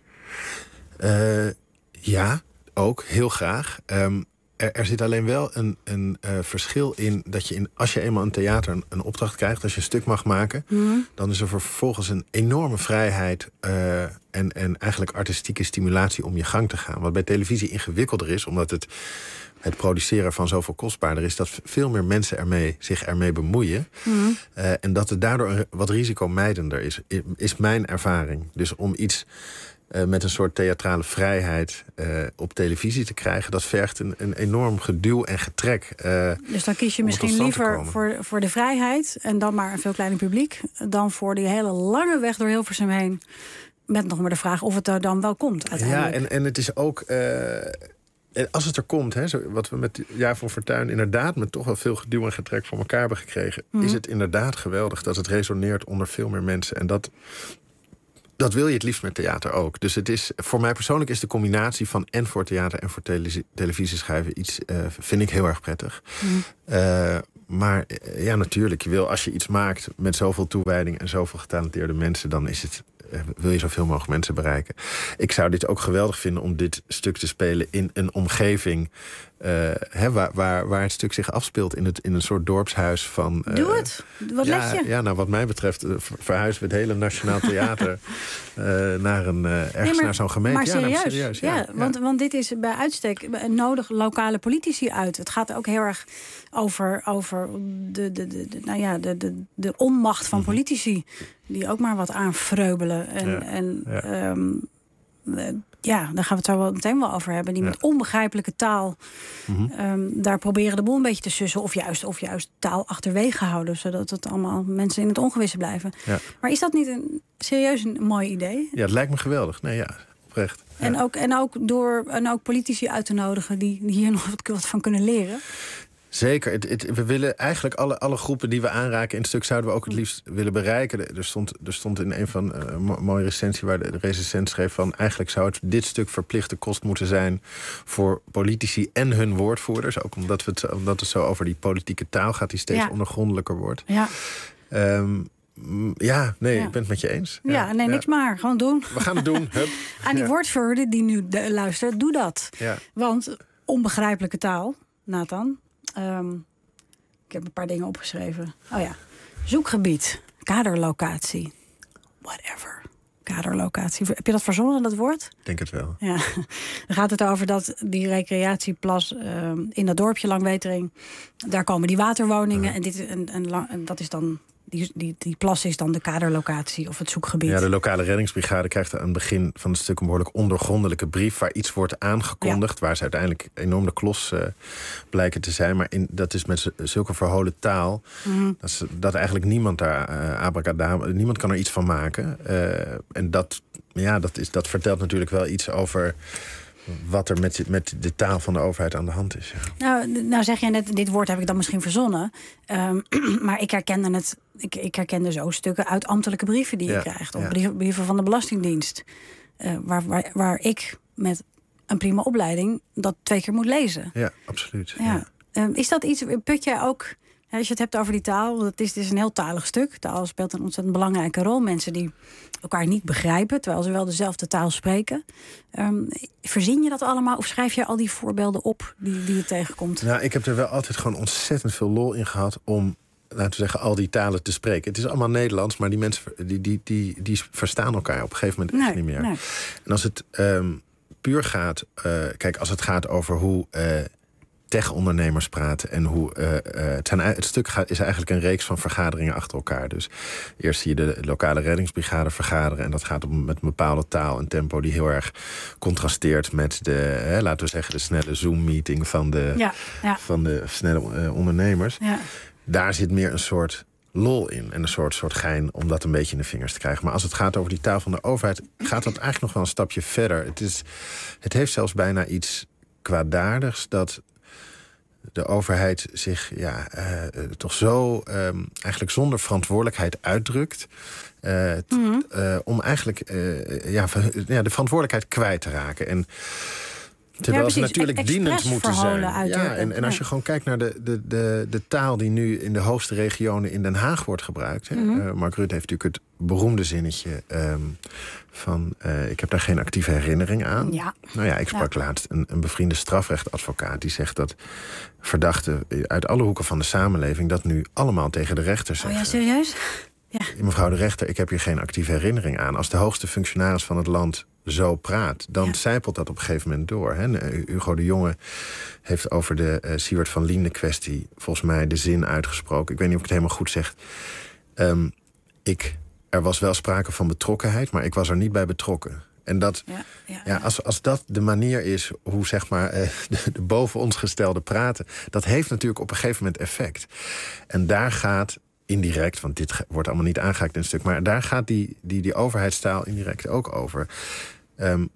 Uh, ja, ook, heel graag. Um, er, er zit alleen wel een, een uh, verschil in dat je in, als je eenmaal een theater een, een opdracht krijgt, als je een stuk mag maken, mm-hmm. dan is er vervolgens een enorme vrijheid uh, en, en eigenlijk artistieke stimulatie om je gang te gaan. Wat bij televisie ingewikkelder is, omdat het het produceren van zoveel kostbaarder is, dat veel meer mensen ermee, zich ermee bemoeien. Mm-hmm. Uh, en dat het daardoor wat risicomijdender is, is mijn ervaring. Dus om iets uh, met een soort theatrale vrijheid uh, op televisie te krijgen, dat vergt een, een enorm geduw en getrek. Uh, dus dan kies je misschien liever voor, voor de vrijheid en dan maar een veel kleiner publiek, dan voor die hele lange weg door Hilversum heen. Met nog maar de vraag of het er dan wel komt uiteindelijk. Ja, en, en het is ook... Uh, als het er komt, hè, zo, wat we met het Jaar van Fortuin inderdaad met toch wel veel geduw en getrek voor elkaar hebben gekregen, mm-hmm. is het inderdaad geweldig dat het resoneert onder veel meer mensen. En dat, dat wil je het liefst met theater ook. Dus het is, voor mij persoonlijk is de combinatie van en voor theater en voor tele- televisie schrijven iets, uh, vind ik heel erg prettig. Mm-hmm. Uh, maar ja, natuurlijk, je wil als je iets maakt met zoveel toewijding en zoveel getalenteerde mensen, dan is het, wil je zoveel mogelijk mensen bereiken. Ik zou dit ook geweldig vinden om dit stuk te spelen in een omgeving uh, hè, waar, waar, waar het stuk zich afspeelt in, het, in een soort dorpshuis van... Uh, Doe het. Wat ja, let je? Ja, nou, wat mij betreft uh, verhuizen we het hele Nationaal Theater uh, naar een, uh, ergens nee, maar, naar zo'n gemeente. Maar serieus, ja, nou, serieus ja, ja, ja. Want, want dit is bij uitstek nodig lokale politici uit. Het gaat ook heel erg over, over de, de, de, de, nou ja, de, de, de onmacht van mm-hmm. politici, die ook maar wat aanvreubelen. En, ja, en ja. Um, uh, ja, daar gaan we het zo wel meteen wel over hebben. Die ja. met onbegrijpelijke taal mm-hmm. um, daar proberen de boel een beetje te sussen. Of juist, of juist taal achterwege houden. Zodat het allemaal mensen in het ongewisse blijven. Ja. Maar is dat niet een serieus een mooi idee? Ja, het lijkt me geweldig. Nee, ja, oprecht. Ja. En, ook, en, ook door, en ook politici uit te nodigen die, die hier nog wat, wat van kunnen leren. Zeker. Het, het, we willen eigenlijk alle, alle groepen die we aanraken in het stuk zouden we ook het liefst willen bereiken. Er stond, er stond in een van uh, een mooie recensie waar de, de recensent schreef van eigenlijk zou het dit stuk verplichte kost moeten zijn voor politici en hun woordvoerders. Ook omdat, we het, omdat het zo over die politieke taal gaat die steeds ja. ondergrondelijker wordt. Ja. Um, Ja, nee, ja. ik ben het met je eens. Ja, ja nee, ja. niks maar. Gewoon doen. We gaan het doen. Hup. Aan die ja. woordvoerder die nu de, luistert, doe dat. Ja. Want onbegrijpelijke taal, Nathan. Um, ik heb een paar dingen opgeschreven. Oh ja, zoekgebied, kaderlocatie, whatever. Kaderlocatie. Heb je dat verzonnen, dat woord? Ik denk het wel. Ja. Dan gaat het over dat die recreatieplas um, in dat dorpje Langwetering, daar komen die waterwoningen. Ja. En, dit, en, en, en dat is dan Die, die, die plas is dan de kaderlocatie of het zoekgebied. Ja, de lokale reddingsbrigade krijgt aan het begin van het stuk een behoorlijk ondoorgrondelijke brief waar iets wordt aangekondigd, ja. waar ze uiteindelijk enorm de klos uh, blijken te zijn. Maar in, dat is met zulke verholen taal, mm-hmm. dat, is, dat eigenlijk niemand daar, uh, abracadabra, niemand kan er iets van maken. Uh, en dat, ja, dat, is, dat vertelt natuurlijk wel iets over wat er met, met de taal van de overheid aan de hand is. Ja. Nou, nou zeg jij net, dit woord heb ik dan misschien verzonnen. Um, maar ik herkende het. Ik, ik herkende zo stukken uit ambtelijke brieven die ja, je krijgt. Of ja. brieven, brieven van de Belastingdienst. Uh, waar, waar, waar ik met een prima opleiding dat twee keer moet lezen. Ja, absoluut. Ja. Ja. Um, is dat iets, put jij ook, als je het hebt over die taal, het is, het is een heel talig stuk. Taal speelt een ontzettend belangrijke rol. Mensen die elkaar niet begrijpen, terwijl ze wel dezelfde taal spreken. Um, verzin je dat allemaal of schrijf je al die voorbeelden op die, die je tegenkomt? Nou, ik heb er wel altijd gewoon ontzettend veel lol in gehad om, laten we zeggen, al die talen te spreken. Het is allemaal Nederlands, maar die mensen die, die, die, die verstaan elkaar op een gegeven moment echt nee, niet meer. Nee. En als het um, puur gaat, uh, kijk, als het gaat over hoe Uh, tech-ondernemers praten en hoe uh, uh, het, zijn, het stuk gaat, is eigenlijk een reeks van vergaderingen achter elkaar. Dus eerst zie je de lokale reddingsbrigade vergaderen en dat gaat op, met een bepaalde taal en tempo die heel erg contrasteert met de, hè, laten we zeggen, de snelle Zoom-meeting van de, ja, ja. van de snelle uh, ondernemers. Ja. Daar zit meer een soort lol in en een soort, soort gein om dat een beetje in de vingers te krijgen. Maar als het gaat over die taal van de overheid, gaat dat eigenlijk nog wel een stapje verder. Het, is, het heeft zelfs bijna iets kwaadaardigs dat de overheid zich ja, uh, toch zo um, eigenlijk zonder verantwoordelijkheid uitdrukt. Uh, t, mm-hmm. uh, om eigenlijk uh, ja, ja, de verantwoordelijkheid kwijt te raken. En terwijl ja, ze natuurlijk dienend moeten zijn. Ja, en, en als je gewoon kijkt naar de, de, de, de taal die nu in de hoogste regionen in Den Haag wordt gebruikt. Hè. Mm-hmm. Uh, Mark Rutte heeft natuurlijk het beroemde zinnetje um, van Uh, ik heb daar geen actieve herinnering aan. Ja. Nou ja, ik sprak ja. laatst een, een bevriende strafrechtadvocaat die zegt dat verdachten uit alle hoeken van de samenleving dat nu allemaal tegen de rechter zeggen. Oh ja, serieus? Ja. Mevrouw de rechter, ik heb hier geen actieve herinnering aan. Als de hoogste functionaris van het land zo praat, dan ja. zijpelt dat op een gegeven moment door. Hè. Hugo de Jonge heeft over de uh, Siewert van Liende kwestie volgens mij de zin uitgesproken. Ik weet niet of ik het helemaal goed zeg. Um, ik, er was wel sprake van betrokkenheid, maar ik was er niet bij betrokken. En dat, ja, ja, ja, als, als dat de manier is hoe zeg maar uh, de, de boven ons gestelde praten, dat heeft natuurlijk op een gegeven moment effect. En daar gaat indirect, want dit wordt allemaal niet aangehaakt in een stuk, maar daar gaat die, die, die overheidstaal indirect ook over. Um,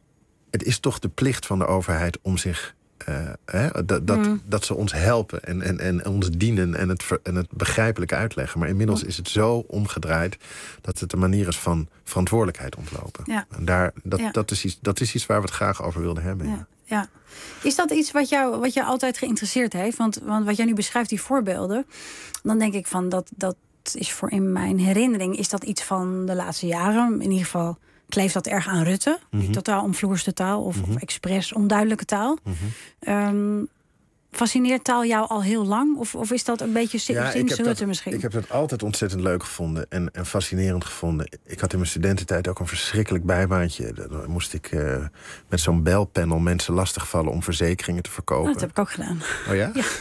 het is toch de plicht van de overheid om zich Uh, hè, dat, dat, mm. dat ze ons helpen en, en, en ons dienen en het, ver, en het begrijpelijk uitleggen. Maar inmiddels mm. is het zo omgedraaid dat het een manier is van verantwoordelijkheid ontlopen. Ja. En daar, dat, ja. dat, is iets, dat is iets waar we het graag over wilden hebben. Ja. Ja. Ja. Is dat iets wat jou, wat jou altijd geïnteresseerd heeft? Want, want wat jij nu beschrijft, die voorbeelden, dan denk ik van dat, dat is voor in mijn herinnering, is dat iets van de laatste jaren. In ieder geval kleeft dat erg aan Rutte. Mm-hmm. Die totaal omvloerste taal of, mm-hmm. of expres onduidelijke taal. Mm-hmm. Um, fascineert taal jou al heel lang? Of, of is dat een beetje sinds ja, Rutte dat, misschien? Ik heb dat altijd ontzettend leuk gevonden en, en fascinerend gevonden. Ik had in mijn studententijd ook een verschrikkelijk bijbaantje. Dan moest ik uh, met zo'n belpanel mensen lastigvallen om verzekeringen te verkopen. Oh, dat heb ik ook gedaan. Oh ja? Ja.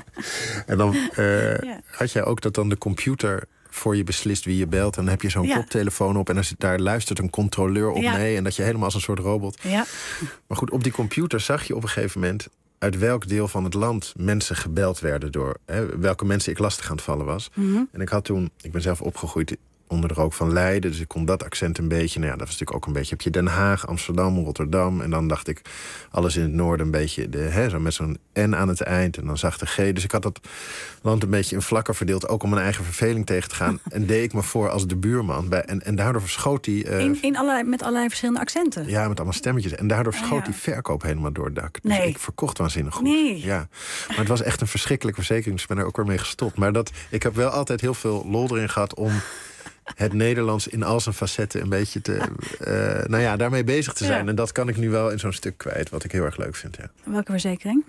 En dan uh, ja. had jij ook dat dan de computer voor je beslist wie je belt. En dan heb je zo'n ja. koptelefoon op en dan zit, daar luistert een controleur op ja. mee. En dat je helemaal als een soort robot. Ja. Maar goed, op die computer zag je op een gegeven moment uit welk deel van het land mensen gebeld werden door hè, welke mensen ik lastig aan het vallen was. Mm-hmm. En ik had toen, ik ben zelf opgegroeid onder de rook van Leiden, dus ik kon dat accent een beetje. Nou ja, dat was natuurlijk ook een beetje. Heb je Den Haag, Amsterdam, Rotterdam. En dan dacht ik alles in het noorden een beetje de, hè, zo met zo'n N aan het eind en dan zachte G. Dus ik had dat land een beetje in vlakken verdeeld, ook om mijn eigen verveling tegen te gaan. En deed ik me voor als de buurman. Bij, en, en daardoor verschoot die Uh, in, in allerlei, met allerlei verschillende accenten? Ja, met allemaal stemmetjes. En daardoor verschoot oh, ja. die verkoop helemaal door het dak. Dus nee. ik verkocht waanzinnig goed. Nee. Ja. Maar het was echt een verschrikkelijke verzekering. Dus ik ben er ook weer mee gestopt. Maar dat, ik heb wel altijd heel veel lol erin gehad om het Nederlands in al zijn facetten een beetje te Uh, nou ja, daarmee bezig te zijn. Ja. En dat kan ik nu wel in zo'n stuk kwijt, wat ik heel erg leuk vind. Ja. Welke verzekering?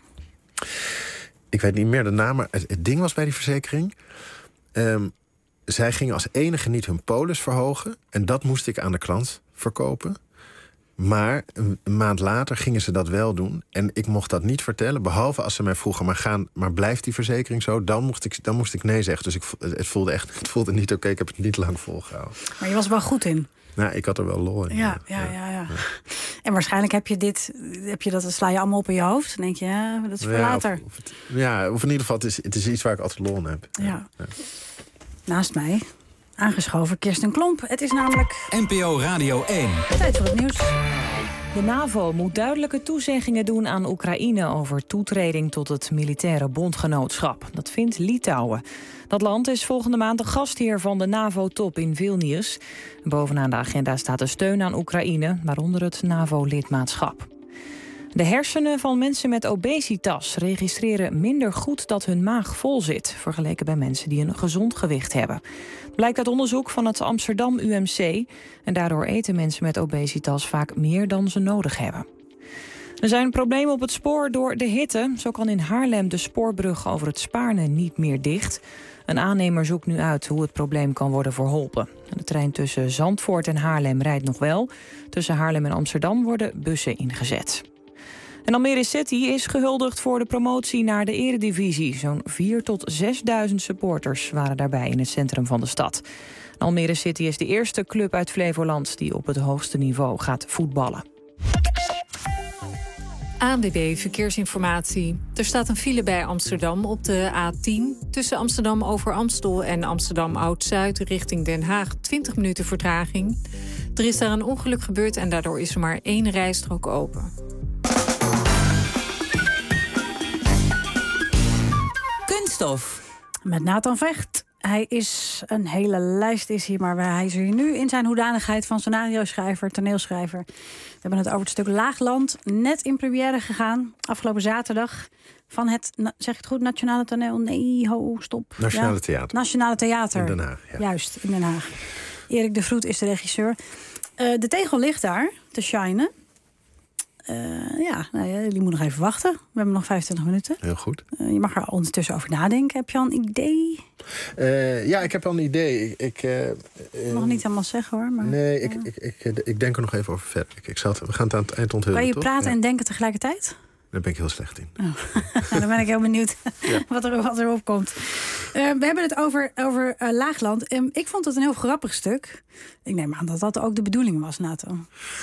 Ik weet niet meer de naam, maar het, het ding was bij die verzekering. Um, zij gingen als enige niet hun polis verhogen. En dat moest ik aan de klant verkopen. Maar een, een maand later gingen ze dat wel doen. En ik mocht dat niet vertellen, behalve als ze mij vroegen... maar, gaan, maar blijft die verzekering zo? Dan moest ik, dan moest ik nee zeggen. Dus ik, het voelde echt het voelde niet oké. Okay. Ik heb het niet lang volgehouden. Maar je was er wel goed in. Nou, ik had er wel lol in. Ja, ja, ja. ja, ja. En waarschijnlijk heb je dit, heb je dat, sla je allemaal op in je hoofd. Dan denk je, ja, dat is voor ja, later. Of, of het, ja, of in ieder geval, het is, het is iets waar ik altijd lol in heb. Ja. Ja. Naast mij, aangeschoven, Kirsten Klomp. Het is namelijk... N P O Radio één. Tijd voor het nieuws. De NAVO moet duidelijke toezeggingen doen aan Oekraïne over toetreding tot het militaire bondgenootschap. Dat vindt Litouwen. Dat land is volgende maand de gastheer van de NAVO-top in Vilnius. Bovenaan de agenda staat de steun aan Oekraïne, waaronder het NAVO-lidmaatschap. De hersenen van mensen met obesitas registreren minder goed dat hun maag vol zit, vergeleken bij mensen die een gezond gewicht hebben. Blijkt uit onderzoek van het Amsterdam U M C. En daardoor eten mensen met obesitas vaak meer dan ze nodig hebben. Er zijn problemen op het spoor door de hitte. Zo kan in Haarlem de spoorbrug over het Spaarne niet meer dicht. Een aannemer zoekt nu uit hoe het probleem kan worden verholpen. De trein tussen Zandvoort en Haarlem rijdt nog wel. Tussen Haarlem en Amsterdam worden bussen ingezet. En Almere City is gehuldigd voor de promotie naar de eredivisie. Zo'n vier tot zesduizend supporters waren daarbij in het centrum van de stad. Almere City is de eerste club uit Flevoland die op het hoogste niveau gaat voetballen. A N W B Verkeersinformatie. Er staat een file bij Amsterdam op de A tien... tussen Amsterdam over Amstel en Amsterdam Oud-Zuid richting Den Haag. twintig minuten vertraging. Er is daar een ongeluk gebeurd en daardoor is er maar één rijstrook open. Kunststof. Met Nathan Vecht. Hij is, een hele lijst is hier, maar hij is hier nu in zijn hoedanigheid van scenario-schrijver, toneelschrijver. We hebben het over het stuk Laagland, net in première gegaan, afgelopen zaterdag. Van het, zeg ik het goed, Nationale Toneel? Nee, ho, stop. Nationale ja? Theater. Nationale Theater. In Den Haag, ja. Juist, in Den Haag. Erik de Vroet is de regisseur. Uh, de tegel ligt daar, te shinen. Uh, ja, nou ja, jullie moeten nog even wachten. We hebben nog vijfentwintig minuten. Heel goed. Uh, je mag er ondertussen over nadenken. Heb je al een idee? Uh, ja, ik heb al een idee. Ik, ik uh, uh, mag niet helemaal zeggen hoor. Maar, nee, uh, ik, ik, ik, ik denk er nog even over verder. Ik, ik zal het, we gaan het aan het eind onthullen. Kan je toch? praten ja. en denken tegelijkertijd? Daar ben ik heel slecht in. Oh. Nou, dan ben ik heel benieuwd ja. wat, er, wat er opkomt. Uh, we hebben het over, over uh, Laagland. Um, ik vond het een heel grappig stuk. Ik neem aan dat dat ook de bedoeling was, Nathan.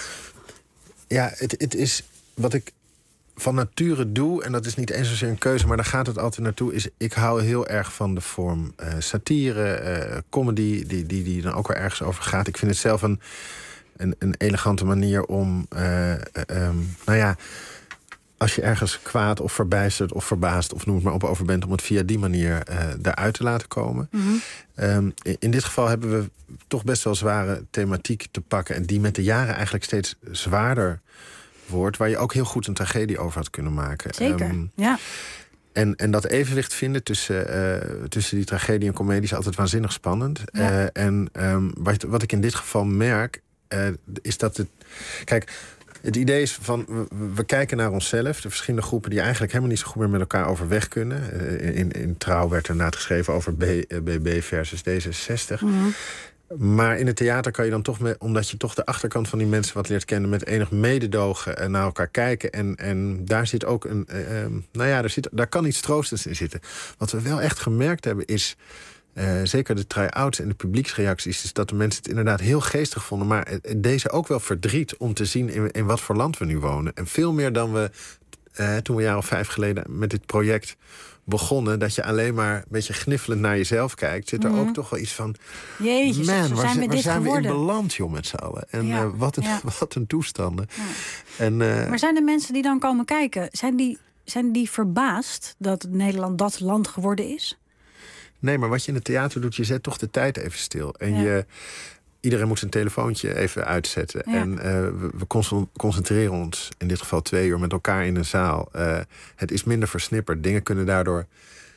Ja, het, het is... Wat ik van nature doe, en dat is niet eens zozeer een keuze, maar daar gaat het altijd naartoe, is ik hou heel erg van de vorm uh, satire, uh, comedy, die, die, die dan ook weer ergens over gaat. Ik vind het zelf een, een, een elegante manier om, uh, uh, um, nou ja, als je ergens kwaad of verbijsterd of verbaasd of noem het maar op over bent, om het via die manier uh, daaruit te laten komen. Mm-hmm. Um, in dit geval hebben we toch best wel zware thematiek te pakken en die met de jaren eigenlijk steeds zwaarder wordt, waar je ook heel goed een tragedie over had kunnen maken. Zeker, um, ja. En, en dat evenwicht vinden tussen, uh, tussen die tragedie en comedie is altijd waanzinnig spannend. Ja. Uh, en um, wat, wat ik in dit geval merk, uh, is dat het... Kijk, het idee is van, we, we kijken naar onszelf, de verschillende groepen die eigenlijk helemaal niet zo goed meer met elkaar overweg kunnen. Uh, in, in Trouw werd er inderdaad geschreven over B, B B versus D zesenzestig. Mm-hmm. Maar in het theater kan je dan toch, met, omdat je toch de achterkant van die mensen wat leert kennen, met enig mededogen naar elkaar kijken. En, en daar zit ook een. Uh, nou ja, daar, zit, daar kan iets troostends in zitten. Wat we wel echt gemerkt hebben is. Uh, zeker de try-outs en de publieksreacties, is dat de mensen het inderdaad heel geestig vonden. Maar het, deze ook wel verdriet om te zien in, in wat voor land we nu wonen. En veel meer dan we uh, toen we een jaar of vijf geleden met dit project begonnen, dat je alleen maar een beetje gniffelend naar jezelf kijkt, zit er mm-hmm. ook toch wel iets van, Jezus, man, waar zijn we, waar zijn we in geworden? beland, joh, met z'n allen. En ja, uh, wat, een, ja. wat een toestanden. Ja. En, uh, maar zijn de mensen die dan komen kijken, zijn die, zijn die verbaasd dat Nederland dat land geworden is? Nee, maar wat je in het theater doet, je zet toch de tijd even stil. En ja. je, iedereen moet zijn telefoontje even uitzetten. Ja. En uh, we, we concentreren ons, in dit geval twee uur, met elkaar in een zaal. Uh, het is minder versnipperd. Dingen kunnen daardoor,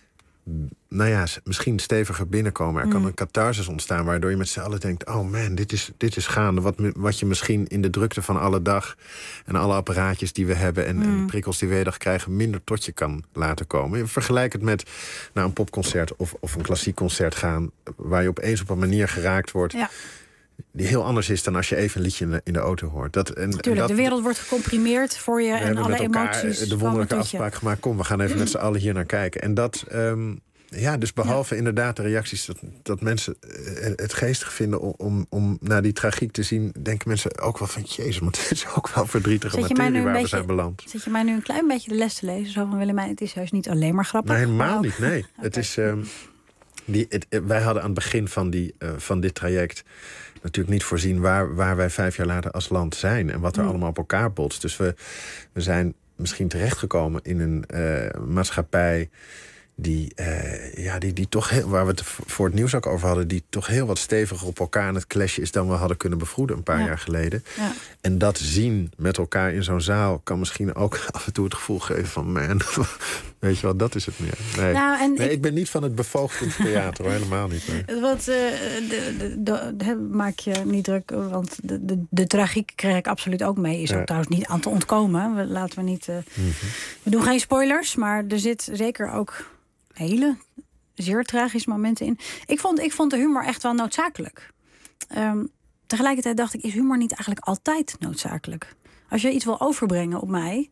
nou ja, misschien steviger binnenkomen. Er mm. kan een catharsis ontstaan, waardoor je met z'n allen denkt, oh man, dit is, dit is gaande. Wat, wat je misschien in de drukte van alle dag en alle apparaatjes die we hebben en, mm. en de prikkels die we de dag krijgen, minder tot je kan laten komen. Vergelijk het met naar een popconcert of, of een klassiek concert gaan, waar je opeens op een manier geraakt wordt. Ja. die heel anders is dan als je even een liedje in de, in de auto hoort. Dat, en, Tuurlijk, en dat, de wereld wordt gecomprimeerd voor je en alle emoties. De wonderlijke afspraak gemaakt, kom, we gaan even met z'n allen hier naar kijken. En dat, um, ja, dus behalve ja. inderdaad de reacties dat, dat mensen het geestig vinden om, om, om naar die tragiek te zien, denken mensen ook wel van, jezus, maar het is ook wel verdrietige materie waar beetje, we zijn beland. Zit je mij nu een klein beetje de les te lezen? Zo van Willemijn, het is juist niet alleen maar grappig. Nee, helemaal wow. niet, nee. Okay. Het is, um, die, het, wij hadden aan het begin van, die, uh, van dit traject natuurlijk niet voorzien waar, waar wij vijf jaar later als land zijn en wat er mm. allemaal op elkaar botst. Dus we, we zijn misschien terechtgekomen in een uh, maatschappij die, uh, ja, die, die toch heel, waar we het voor het nieuws ook over hadden, die toch heel wat steviger op elkaar aan het clashen is dan we hadden kunnen bevroeden een paar ja. jaar geleden. Ja. En dat zien met elkaar in zo'n zaal kan misschien ook af en toe het gevoel geven van, man, weet je wel, dat is het meer. Nee, nou, en nee ik... ik ben niet van het bevoogdend theater, hoor, helemaal niet. Nee. Wat, uh, de, de, de, de, maak je niet druk, want de, de, de tragiek kreeg ik absoluut ook mee. Is ja. ook trouwens niet aan te ontkomen. We, laten we niet. Uh, mm-hmm. We doen geen spoilers, maar er zit zeker ook hele zeer tragische momenten in. Ik vond, ik vond de humor echt wel noodzakelijk. Um, tegelijkertijd dacht ik, is humor niet eigenlijk altijd noodzakelijk? Als je iets wil overbrengen op mij,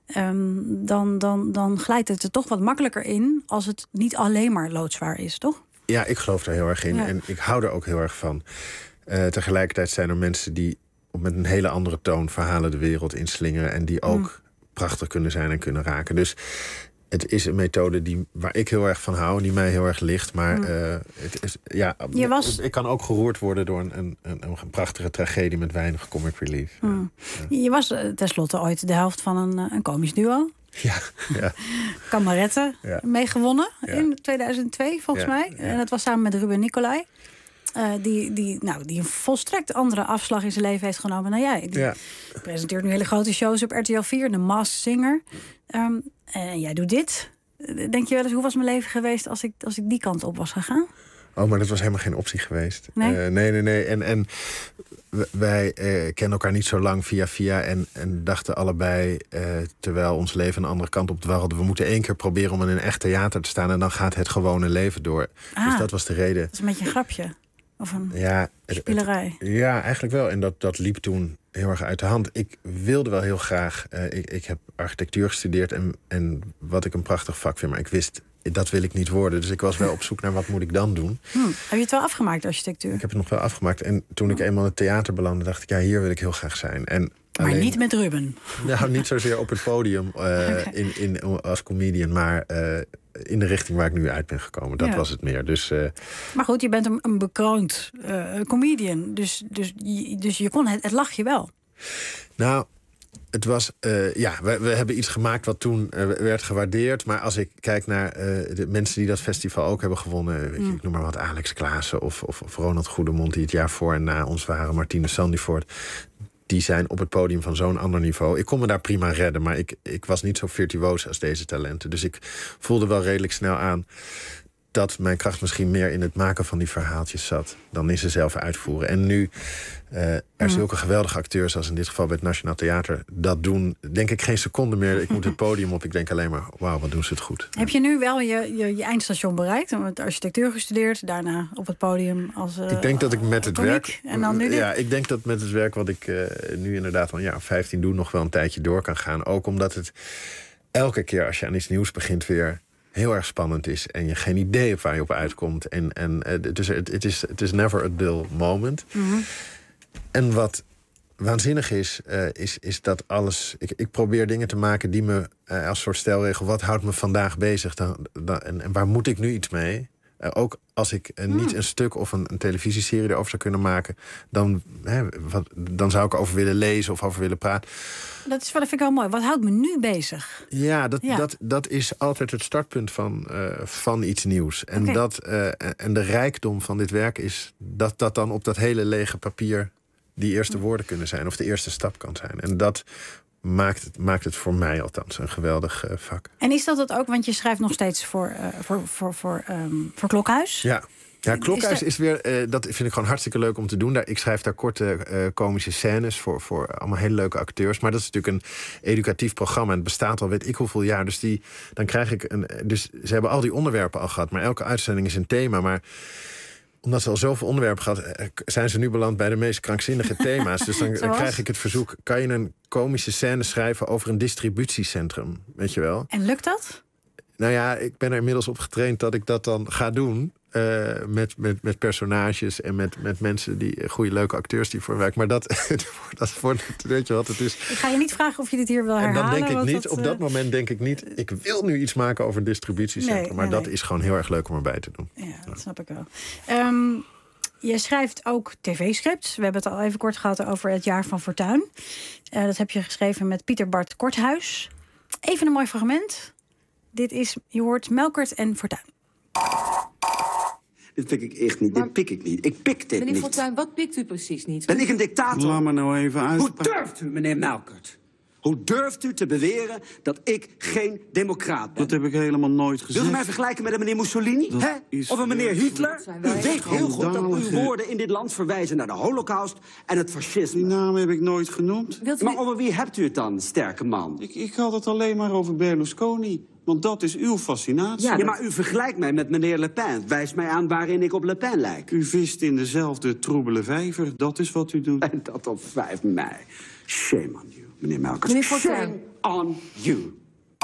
um, dan, dan, dan glijdt het er toch wat makkelijker in als het niet alleen maar loodzwaar is, toch? Ja, ik geloof er heel erg in. Ja. En ik hou er ook heel erg van. Uh, tegelijkertijd zijn er mensen die met een hele andere toon verhalen de wereld inslingeren en die ook mm. prachtig kunnen zijn en kunnen raken. Dus het is een methode die, waar ik heel erg van hou en die mij heel erg ligt. Maar mm. uh, het is, ja, je was... ik kan ook geroerd worden door een, een, een, een prachtige tragedie met weinig comic relief. Mm. Ja. Je was uh, tenslotte ooit de helft van een, een komisch duo. Ja, ja. Kameretten ja. meegewonnen ja. in tweeduizend twee, volgens ja. mij. Ja. En dat was samen met Ruben Nicolai. Uh, die, die, nou, die een volstrekt andere afslag in zijn leven heeft genomen dan jij. Die ja. presenteert nu hele grote shows op R T L vier, de Masked Singer. Um, en jij doet dit. Denk je wel eens, hoe was mijn leven geweest als ik, als ik die kant op was gegaan? Oh, maar dat was helemaal geen optie geweest. Nee, uh, nee, nee. nee. En, en wij uh, kennen elkaar niet zo lang via via. En, en dachten allebei, uh, terwijl ons leven een andere kant op dwarrelde, we moeten één keer proberen om in een echt theater te staan en dan gaat het gewone leven door. Ah, dus dat was de reden. Dat is een beetje een grapje. Of een ja, spielerij. Het, ja, eigenlijk wel. En dat, dat liep toen heel erg uit de hand. Ik wilde wel heel graag. Uh, ik, ik heb architectuur gestudeerd en, en wat ik een prachtig vak vind. Maar ik wist, dat wil ik niet worden. Dus ik was wel op zoek naar wat moet ik dan doen. Hmm. Heb je het wel afgemaakt, architectuur? Ik heb het nog wel afgemaakt. En toen ik eenmaal in het theater belandde, dacht ik, ja, hier wil ik heel graag zijn. En maar alleen, niet met Ruben? Nou, niet zozeer op het podium uh, okay. in, in, als comedian, maar Uh, in de richting waar ik nu uit ben gekomen. Dat ja. was het meer. Dus, uh... Maar goed, je bent een, een bekroond uh, comedian. Dus, dus, dus je kon het, het lag je wel. Nou, het was, uh, ja, we, we hebben iets gemaakt wat toen uh, werd gewaardeerd. Maar als ik kijk naar uh, de mensen die dat festival ook hebben gewonnen, weet je, mm. ik noem maar wat, Alex Klaassen of, of, of Ronald Goedemond, die het jaar voor en na ons waren, Martine Sandifort. Die zijn op het podium van zo'n ander niveau. Ik kon me daar prima redden, maar ik, ik was niet zo virtuoos als deze talenten. Dus ik voelde wel redelijk snel aan dat mijn kracht misschien meer in het maken van die verhaaltjes zat dan in ze zelf uitvoeren. En nu uh, er zulke geweldige acteurs als in dit geval bij het Nationaal Theater dat doen, denk ik geen seconde meer. Ik moet het podium op. Ik denk alleen maar, wauw, wat doen ze het goed. Heb je nu wel je, je, je eindstation bereikt? Met architectuur gestudeerd, daarna op het podium als uh, ik denk dat ik met het werk en dan nu ja, ik denk dat met het werk wat ik uh, nu inderdaad van ja, vijftien doe, nog wel een tijdje door kan gaan. Ook omdat het elke keer als je aan iets nieuws begint weer heel erg spannend is en je geen idee hebt waar je op uitkomt. En, en uh, dus het, het, is, het is never a dull moment. Mm-hmm. En wat waanzinnig is, uh, is, is dat alles. Ik, ik probeer dingen te maken die me uh, als soort stelregel, wat houdt me vandaag bezig? Dan, dan, en, en waar moet ik nu iets mee? Uh, ook als ik uh, niet een stuk of een, een televisieserie erover zou kunnen maken, dan, hè, wat, dan zou ik over willen lezen of over willen praten. Dat is, dat vind ik wel mooi. Wat houdt me nu bezig? Ja, dat, ja. dat, dat is altijd het startpunt van, uh, van iets nieuws. En, okay. dat, uh, en de rijkdom van dit werk is dat dat dan op dat hele lege papier die eerste woorden kunnen zijn, of de eerste stap kan zijn. En dat maakt het, maakt het voor mij althans een geweldig uh, vak. En is dat het ook, want je schrijft nog steeds voor, uh, voor, voor, voor, um, voor Klokhuis? Ja. Ja, Klokhuis is, er... is weer, uh, dat vind ik gewoon hartstikke leuk om te doen. Daar, ik schrijf daar korte uh, komische scènes voor, voor allemaal hele leuke acteurs. Maar dat is natuurlijk een educatief programma. En het bestaat al weet ik hoeveel jaar. Dus, die, dan krijg ik een, dus ze hebben al die onderwerpen al gehad. Maar elke uitzending is een thema. Maar omdat ze al zoveel onderwerpen gehad, zijn ze nu beland bij de meest krankzinnige thema's. Dus dan, dan krijg ik het verzoek, kan je een komische scène schrijven over een distributiecentrum, weet je wel? En lukt dat? Nou ja, ik ben er inmiddels op getraind dat ik dat dan ga doen. Uh, met, met, met personages en met, met mensen die goede, leuke acteurs die voor werken. Maar dat, dat wordt, weet je wat het is. Ik ga je niet vragen of je dit hier wil herhalen. En dan denk ik niet, dat, op dat moment denk ik niet, ik wil nu iets maken over een distributiecentrum. Nee, maar nee, dat nee. is gewoon heel erg leuk om erbij te doen. Ja, dat snap ik wel. Um, je schrijft ook tv-scripts. We hebben het al even kort gehad over Het Jaar van Fortuin. Uh, dat heb je geschreven met Pieter Bart Korthuis. Even een mooi fragment. Dit is, je hoort Melkert en Fortuin. Dit pik ik echt niet. Maar, dit pik ik niet. Ik pik dit meneer niet. Meneer Fortuyn, wat pikt u precies niet? Ben ik een dictator? Laat me nou even uit. Hoe durft u, meneer Melkert? Hoe durft u te beweren dat ik geen democraat ben? Dat heb ik helemaal nooit gezegd. Wilt u mij vergelijken met een meneer Mussolini? Hè? Of een meneer Hitler? U weet heel goed dat uw woorden in dit land verwijzen naar de Holocaust en het fascisme. Die naam heb ik nooit genoemd. Wilt u... Maar over wie hebt u het dan, sterke man? Ik, ik had het alleen maar over Berlusconi. Want dat is uw fascinatie. Ja, ja, maar u vergelijkt mij met meneer Le Pen. Wijst mij aan waarin ik op Le Pen lijk. U vist in dezelfde troebele vijver. Dat is wat u doet. En dat op vijf mei. Shame on you, meneer Melkert. Meneer Fortuyn. Shame on you.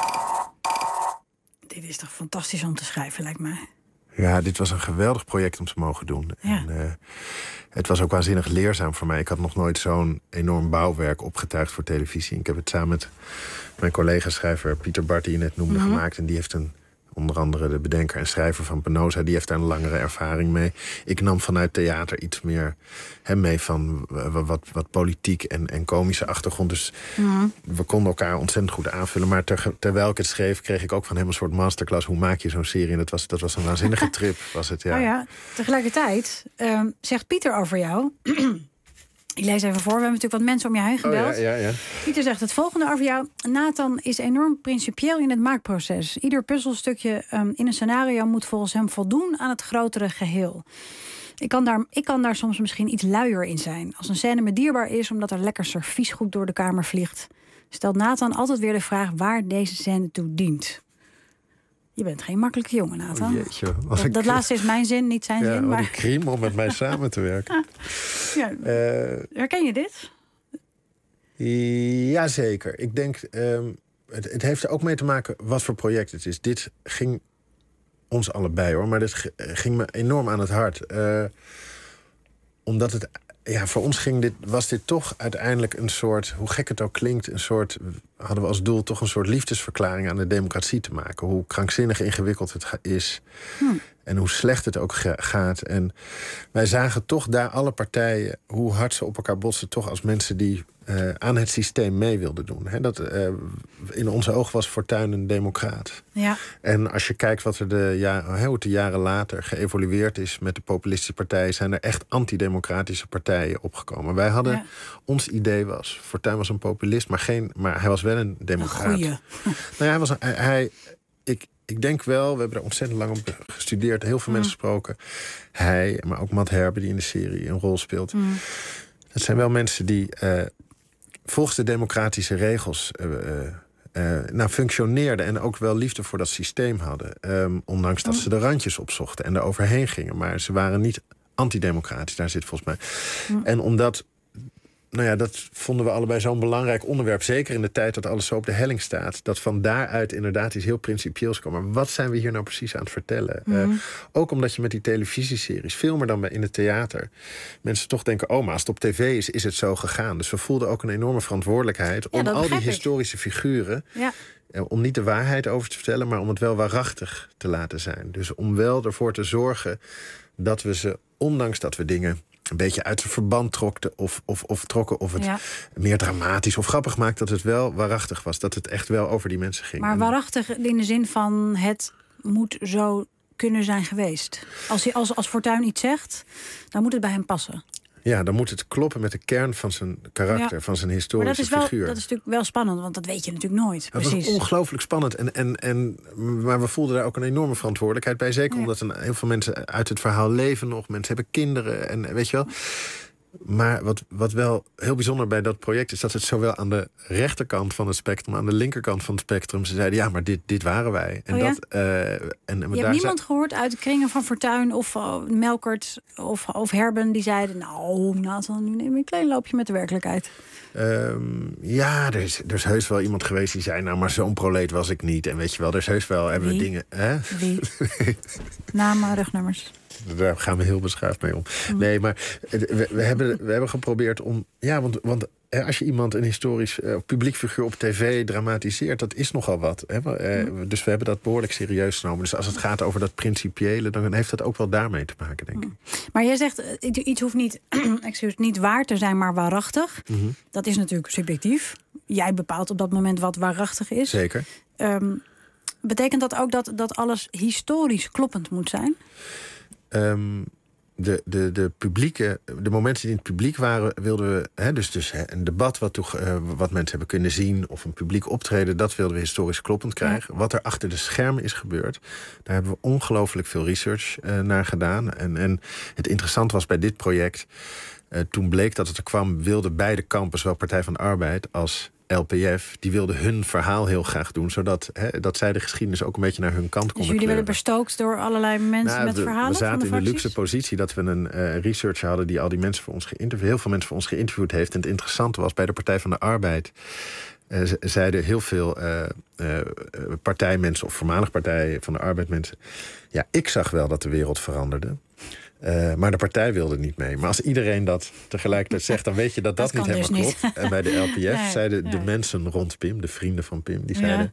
Dit is toch fantastisch om te schrijven, lijkt mij. Ja, dit was een geweldig project om te mogen doen. Ja. En, uh, het was ook waanzinnig leerzaam voor mij. Ik had nog nooit zo'n enorm bouwwerk opgetuigd voor televisie. Ik heb het samen met mijn collega-schrijver Pieter Bart, die je net noemde, mm-hmm. gemaakt. En die heeft een, onder andere de bedenker en schrijver van Penosa, die heeft daar een langere ervaring mee. Ik nam vanuit theater iets meer hem mee van wat, wat politiek en, en komische achtergrond. Dus mm-hmm. we konden elkaar ontzettend goed aanvullen. Maar ter, terwijl ik het schreef, kreeg ik ook van hem een soort masterclass. Hoe maak je zo'n serie? En dat was, dat was een waanzinnige trip, was het, ja. Oh ja, tegelijkertijd uh, zegt Pieter over jou... Ik lees even voor, we hebben natuurlijk wat mensen om je heen gebeld. Oh, ja, ja, ja. Pieter zegt het volgende over jou. Nathan is enorm principieel in het maakproces. Ieder puzzelstukje um, in een scenario moet volgens hem voldoen aan het grotere geheel. Ik kan, daar, ik kan daar soms misschien iets luier in zijn. Als een scène me dierbaar is omdat er lekker serviesgoed door de kamer vliegt, stelt Nathan altijd weer de vraag waar deze scène toe dient. Je bent geen makkelijke jongen, Nathan. Oh, jeetje, dat, ik... dat laatste is mijn zin, niet zijn ja, zin. Maar een crime om met mij samen te werken. ja. uh, Herken je dit? Jazeker. Ik denk, um, het, het heeft er ook mee te maken wat voor project het is. Dit ging ons allebei, hoor. Maar dit ging me enorm aan het hart. Uh, omdat het... Ja, voor ons ging dit, was dit toch uiteindelijk een soort, hoe gek het ook klinkt, een soort, hadden we als doel toch een soort liefdesverklaring aan de democratie te maken. Hoe krankzinnig ingewikkeld het is. Hm. En hoe slecht het ook gaat. En wij zagen toch daar alle partijen, hoe hard ze op elkaar botsen, toch als mensen die uh, aan het systeem mee wilden doen. He, dat, uh, in onze ogen was Fortuyn een democraat. Ja. En als je kijkt wat er de, ja, hoe het de jaren later geëvolueerd is met de populistische partijen, zijn er echt antidemocratische partijen opgekomen. Wij hadden, ja. ons idee was, Fortuyn was een populist, maar, geen, maar hij was wel een democraat. Een goeie. Nou ja, hij was een, hij, hij, ik, ik denk wel, we hebben er ontzettend lang op gestudeerd, heel veel mm. mensen gesproken. Hij, maar ook Matt Herbe, die in de serie een rol speelt. Mm. Dat zijn wel mensen die uh, volgens de democratische regels uh, uh, nou, functioneerden en ook wel liefde voor dat systeem hadden. Um, ondanks dat mm. ze de randjes opzochten en er overheen gingen. Maar ze waren niet antidemocratisch, daar zit volgens mij. Mm. En omdat... Nou ja, dat vonden we allebei zo'n belangrijk onderwerp. Zeker in de tijd dat alles zo op de helling staat. Dat van daaruit inderdaad iets heel principieels kwam. Maar wat zijn we hier nou precies aan het vertellen? Mm-hmm. Uh, ook omdat je met die televisieseries, veel meer dan in het theater, mensen toch denken, oh, maar als het op tv is, is het zo gegaan. Dus we voelden ook een enorme verantwoordelijkheid ja, om al die historische ik. figuren, ja. uh, om niet de waarheid over te vertellen, maar om het wel waarachtig te laten zijn. Dus om wel ervoor te zorgen dat we ze, ondanks dat we dingen een beetje uit zijn verband trokten of, of, of trokken, of het ja. meer dramatisch of grappig maakt, dat het wel waarachtig was. Dat het echt wel over die mensen ging. Maar waarachtig in de zin van het moet zo kunnen zijn geweest. Als, hij, als, als Fortuyn iets zegt, dan moet het bij hem passen. Ja, dan moet het kloppen met de kern van zijn karakter, ja. van zijn historische maar dat is wel, figuur. Dat is natuurlijk wel spannend, want dat weet je natuurlijk nooit. Het was ongelooflijk spannend. En, en, en, maar we voelden daar ook een enorme verantwoordelijkheid bij. Zeker ja. omdat een, heel veel mensen uit het verhaal leven nog. Mensen hebben kinderen en weet je wel. Maar wat, wat wel heel bijzonder bij dat project is... dat het zowel aan de rechterkant van het spectrum... aan de linkerkant van het spectrum... ze zeiden, ja, maar dit, dit waren wij. En oh ja? dat, uh, en, en Je daar hebt niemand zei... gehoord uit de kringen van Fortuyn... of uh, Melkert of, of Herben die zeiden... nou, Nathan, nu neem je een klein loopje met de werkelijkheid. Um, ja, er is, er is heus wel iemand geweest die zei... nou, maar zo'n proleet was ik niet. En weet je wel, er is heus wel... hebben we dingen... Hè? Wie? Namen, rugnummers. Daar gaan we heel beschaafd mee om. Mm. Nee, maar we, we, hebben, we hebben geprobeerd om... Ja, want, want als je iemand, een historisch uh, publiek figuur op tv dramatiseert... dat is nogal wat. Hè? Uh, mm. Dus we hebben dat behoorlijk serieus genomen. Dus als het gaat over dat principiële... dan heeft dat ook wel daarmee te maken, denk ik. Mm. Maar jij zegt, iets hoeft niet, excuse, niet waar te zijn, maar waarachtig. Mm-hmm. Dat is natuurlijk subjectief. Jij bepaalt op dat moment wat waarachtig is. Zeker. Um, betekent dat ook dat, dat alles historisch kloppend moet zijn? Um, de, de, de publieke, de momenten die in het publiek waren, wilden we... Hè, dus, dus een debat wat, toch, uh, wat mensen hebben kunnen zien... of een publiek optreden, dat wilden we historisch kloppend krijgen. Ja. Wat er achter de schermen is gebeurd... daar hebben we ongelooflijk veel research uh, naar gedaan. En, en het interessant was bij dit project... Uh, toen bleek dat het er kwam, wilden beide kampen... zowel Partij van de Arbeid als L P F... die wilden hun verhaal heel graag doen... zodat hè, dat zij de geschiedenis ook een beetje naar hun kant konden. Dus jullie kleuren. werden bestookt door allerlei mensen nou, met we, verhalen? We zaten van de in de luxe positie dat we een uh, researcher hadden... die al die mensen voor ons geïnterviewd, heel veel mensen voor ons geïnterviewd heeft. En het interessante was, bij de Partij van de Arbeid... Uh, z- zeiden heel veel uh, uh, partijmensen of voormalig Partij van de Arbeid mensen... ja, ik zag wel dat de wereld veranderde... Uh, maar de partij wilde niet mee. Maar als iedereen dat tegelijkertijd zegt... dan weet je dat dat, dat niet helemaal dus klopt. Niet. En bij de L P F nee, zeiden nee. de mensen rond Pim... de vrienden van Pim, die zeiden...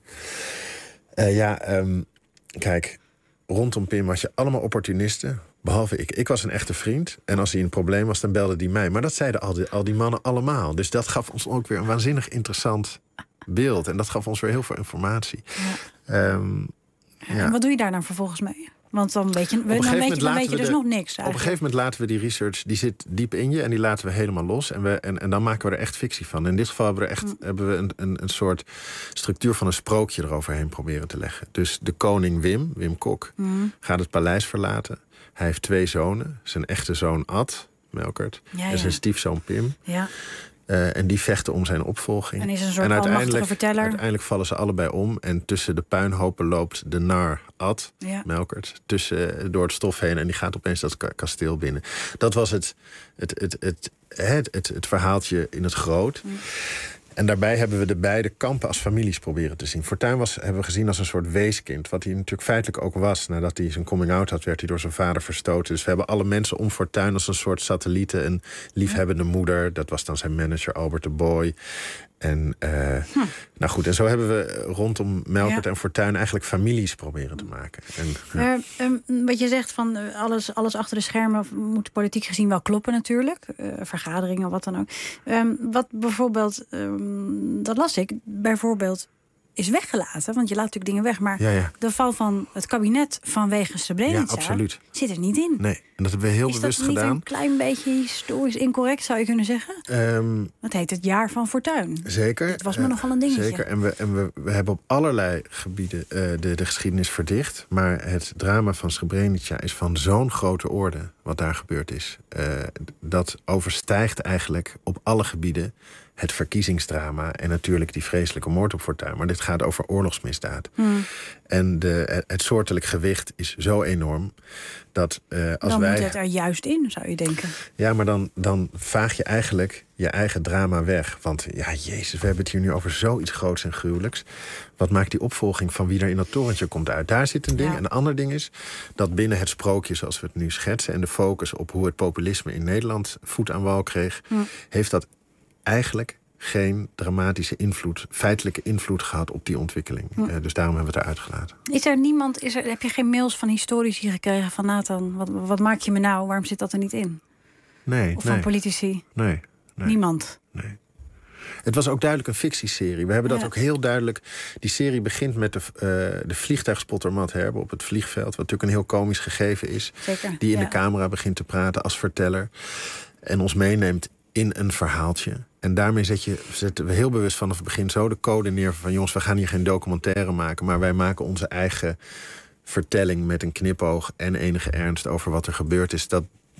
ja, uh, ja um, kijk, rondom Pim was je allemaal opportunisten... behalve ik. Ik was een echte vriend. En als hij een probleem was, dan belde hij mij. Maar dat zeiden al die, al die mannen allemaal. Dus dat gaf ons ook weer een waanzinnig interessant beeld. En dat gaf ons weer heel veel informatie. Ja. Um, ja. En wat doe je daar dan vervolgens mee? Want dan weet je, dan weet je, dan weet je dus de, nog niks eigenlijk. Op een gegeven moment laten we die research, die zit diep in je... en die laten we helemaal los. En, we, en, en dan maken we er echt fictie van. In dit geval hebben we, er echt, mm. hebben we een, een, een soort structuur van een sprookje eroverheen proberen te leggen. Dus de koning Wim, Wim Kok, mm. gaat het paleis verlaten. Hij heeft twee zonen. Zijn echte zoon Ad, Melkert, ja, en ja. zijn stiefzoon Pim. Ja. Uh, en die vechten om zijn opvolging. En is een soort almachtige verteller. Uiteindelijk vallen ze allebei om. En tussen de puinhopen loopt de nar Ad, ja. Melkert, tussen, door het stof heen. En die gaat opeens dat ka- kasteel binnen. Dat was het, het, het, het, het, het, het verhaaltje in het groot. Mm. En daarbij hebben we de beide kampen als families proberen te zien. Fortuyn was, hebben we gezien als een soort weeskind. Wat hij natuurlijk feitelijk ook was. Nadat hij zijn coming-out had, werd hij door zijn vader verstoten. Dus we hebben alle mensen om Fortuyn als een soort satellieten. Een liefhebbende moeder. Dat was dan zijn manager Albert de Boy. En, uh, hm. nou goed, en zo hebben we rondom Melkert ja. en Fortuyn eigenlijk families proberen te maken. En, ja. uh, um, wat je zegt van uh, alles, alles achter de schermen moet politiek gezien wel kloppen natuurlijk. Uh, vergaderingen, wat dan ook. Um, wat bijvoorbeeld, um, dat las ik, bijvoorbeeld is weggelaten. Want je laat natuurlijk dingen weg. Maar ja, ja. de val van het kabinet vanwege Srebrenica ja, zit er niet in. Nee, en dat hebben we heel is bewust gedaan. Is dat niet een klein beetje historisch incorrect, zou je kunnen zeggen? Um, dat heet het jaar van Fortuyn. Zeker. Het was me uh, nogal een dingetje. Zeker, en we, en we, we hebben op allerlei gebieden uh, de, de geschiedenis verdicht. Maar het drama van Srebrenica is van zo'n grote orde... wat daar gebeurd is. Uh, dat overstijgt eigenlijk op alle gebieden... het verkiezingsdrama en natuurlijk die vreselijke moord op Fortuyn. Maar dit gaat over oorlogsmisdaad. Hmm. En de, het soortelijk gewicht is zo enorm... dat uh, als dan wij... moet het er juist in, zou je denken. Ja, maar dan, dan vaag je eigenlijk je eigen drama weg. Want ja, jezus, we hebben het hier nu over zoiets groots en gruwelijks. Wat maakt die opvolging van wie er in dat torentje komt uit? Daar zit een ding. Ja. En een ander ding is dat binnen het sprookje zoals we het nu schetsen... en de focus op hoe het populisme in Nederland voet aan wal kreeg... Hmm. heeft dat eigenlijk geen dramatische invloed, feitelijke invloed gehad op die ontwikkeling. Hm. Uh, dus daarom hebben we het eruit gelaten. Is er niemand, is er, heb je geen mails van historici gekregen van Nathan? Wat, wat maak je me nou? Waarom zit dat er niet in? Nee. Of nee. van politici? Nee. nee. Niemand? Nee. Het was ook duidelijk een fictieserie. We hebben dat ja. ook heel duidelijk... Die serie begint met de, uh, de vliegtuigspotter Matt Herbe op het vliegveld... wat natuurlijk een heel komisch gegeven is. Zeker. Die in ja. de camera begint te praten als verteller. En ons meeneemt in een verhaaltje. En daarmee zet je, zetten we heel bewust vanaf het begin zo de code neer... van jongens, we gaan hier geen documentaire maken... maar wij maken onze eigen vertelling met een knipoog... en enige ernst over wat er gebeurd is. Dat,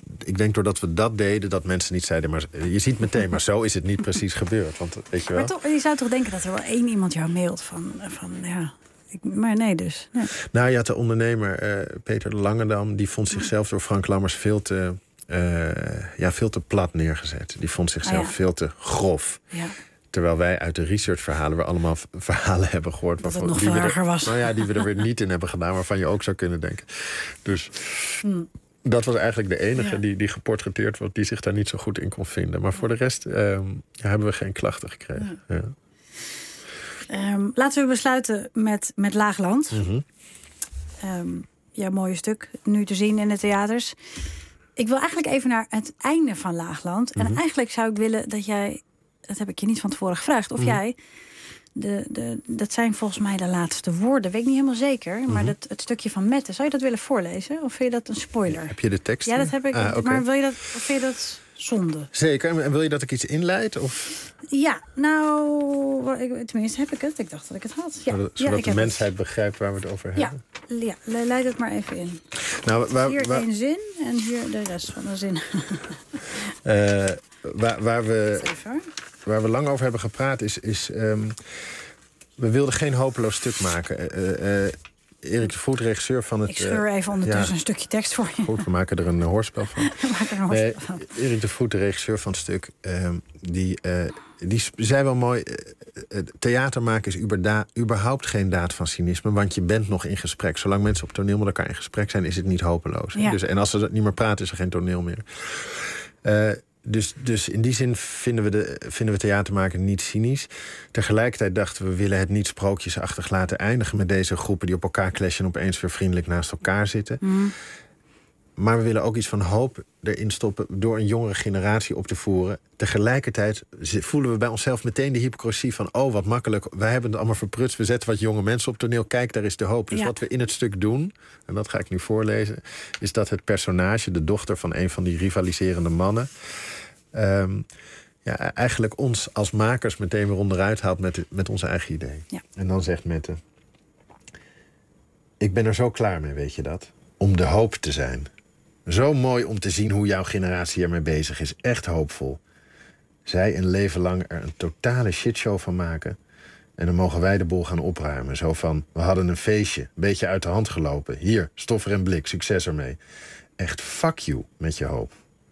ik denk doordat we dat deden, dat mensen niet zeiden... maar je ziet meteen, maar zo is het niet precies gebeurd. Want, weet je wel? Maar toch, je zou toch denken dat er wel één iemand jou mailt van... van ja, ik, maar nee dus. Nee. Nou, je had de ondernemer uh, Peter de Langendam... die vond zichzelf door Frank Lammers veel te, uh, ja, veel te plat neergezet. Die vond zichzelf ah, ja. veel te grof. Ja. Terwijl wij uit de researchverhalen weer allemaal verhalen hebben gehoord... Dat het nog die veel we erger er, was. Nou ja, die we er weer niet in hebben gedaan... waarvan je ook zou kunnen denken. Dus hmm. dat was eigenlijk de enige ja. die, die geportretteerd wordt... die zich daar niet zo goed in kon vinden. Maar voor de rest um, ja, hebben we geen klachten gekregen. Ja. Ja. Um, laten we besluiten met, met Laagland. Mm-hmm. Um, ja, mooie stuk. Nu te zien in de theaters. Ik wil eigenlijk even naar het einde van Laagland. Mm-hmm. En eigenlijk zou ik willen dat jij... Dat heb ik je niet van tevoren gevraagd. Of mm. jij, de, de, dat zijn volgens mij de laatste woorden. Weet ik niet helemaal zeker. Mm-hmm. Maar dat, het stukje van Mette, zou je dat willen voorlezen? Of vind je dat een spoiler? Heb je de tekst? Ja, dat heb ik. Ah, okay. Maar wil je dat, of vind je dat zonde? Zeker. En wil je dat ik iets inleid? Of? Ja, nou, ik, tenminste heb ik het. Ik dacht dat ik het had. Ja, zodat ja, zodat ik de mensheid het. begrijpt waar we het over hebben. Ja, ja, leid het maar even in. Nou, waar, hier waar, één zin en hier de rest van de zin. uh, waar, waar we... Waar we lang over hebben gepraat is... is um, we wilden geen hopeloos stuk maken. Uh, uh, Erik de Voet, regisseur van het... Ik scheur even ondertussen uh, ja, een stukje tekst voor je. Goed, we maken er een uh, hoorspel van. we maken er een hoorspel nee, van. Erik de Voet, de regisseur van het stuk... Uh, die, uh, die zei wel mooi... Uh, theater maken is uberda- überhaupt geen daad van cynisme... want je bent nog in gesprek. Zolang mensen op toneel met elkaar in gesprek zijn... is het niet hopeloos. Ja. Dus, en als ze niet meer praten, is er geen toneel meer. Uh, Dus, dus in die zin vinden we, de, vinden we theater maken niet cynisch. Tegelijkertijd dachten we, we willen het niet sprookjesachtig laten eindigen... met deze groepen die op elkaar clashen en opeens weer vriendelijk naast elkaar zitten. Mm. Maar we willen ook iets van hoop erin stoppen door een jongere generatie op te voeren. Tegelijkertijd voelen we bij onszelf meteen de hypocrisie van... oh, wat makkelijk, wij hebben het allemaal verprutst... we zetten wat jonge mensen op toneel, kijk, daar is de hoop. Dus ja. wat we in het stuk doen, en dat ga ik nu voorlezen... is dat het personage, de dochter van een van die rivaliserende mannen... Um, ja, eigenlijk ons als makers meteen weer onderuit haalt met, met onze eigen idee. Ja. En dan zegt Mette... ik ben er zo klaar mee, weet je dat? Om de hoop te zijn. Zo mooi om te zien hoe jouw generatie ermee bezig is. Echt hoopvol. Zij een leven lang er een totale shitshow van maken... en dan mogen wij de boel gaan opruimen. Zo van, we hadden een feestje, een beetje uit de hand gelopen. Hier, stoffer en blik, succes ermee. Echt fuck you met je hoop.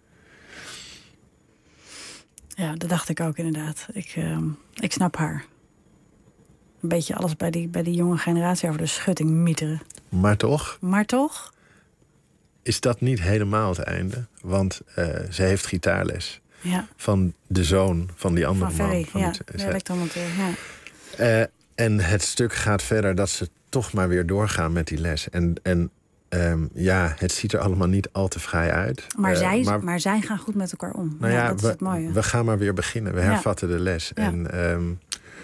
Ja, dat dacht ik ook inderdaad. Ik, uh, ik snap haar. Een beetje alles bij die, bij die jonge generatie over de schutting mieteren. Maar toch? Maar toch? Is dat niet helemaal het einde? Want uh, ze heeft gitaarles. Ja. Van de zoon van die andere van Ferry, man. Van ja, die, de elektromonteur, ja. Uh, en het stuk gaat verder dat ze toch maar weer doorgaan met die les. En... en Um, ja, het ziet er allemaal niet al te vrij uit. Maar, uh, zij, maar, maar zij gaan goed met elkaar om. Nou ja, ja, dat we, is het mooie. We gaan maar weer beginnen. We hervatten ja. de les. Ja. En um,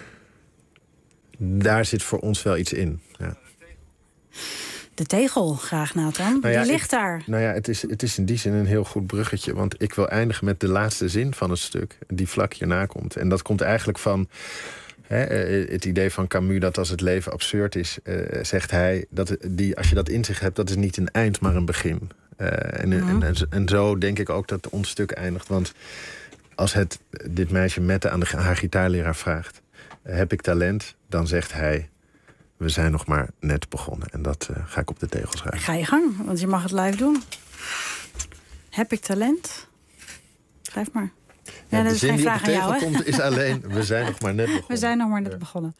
daar zit voor ons wel iets in. Ja. De tegel, graag, Nathan. Nou ja, die ligt ik, daar. Nou ja, het is, het is in die zin een heel goed bruggetje. Want ik wil eindigen met de laatste zin van het stuk. Die vlak hierna komt. En dat komt eigenlijk van... He, het idee van Camus dat als het leven absurd is, uh, zegt hij... dat die, als je dat in zich hebt, dat is niet een eind, maar een begin. Uh, en, mm-hmm. en, en, en zo denk ik ook dat ons stuk eindigt. Want als het dit meisje Mette aan de, haar gitaarleraar vraagt... Uh, heb ik talent, dan zegt hij... we zijn nog maar net begonnen. En dat uh, ga ik op de tegel schrijven. Ga je gang, want je mag het live doen. Heb ik talent? Schrijf maar. Ja, ja, dat de is zin geen die vraag op de tegel aan jou, komt is alleen... we zijn nog maar net begonnen. We zijn nog maar net begonnen.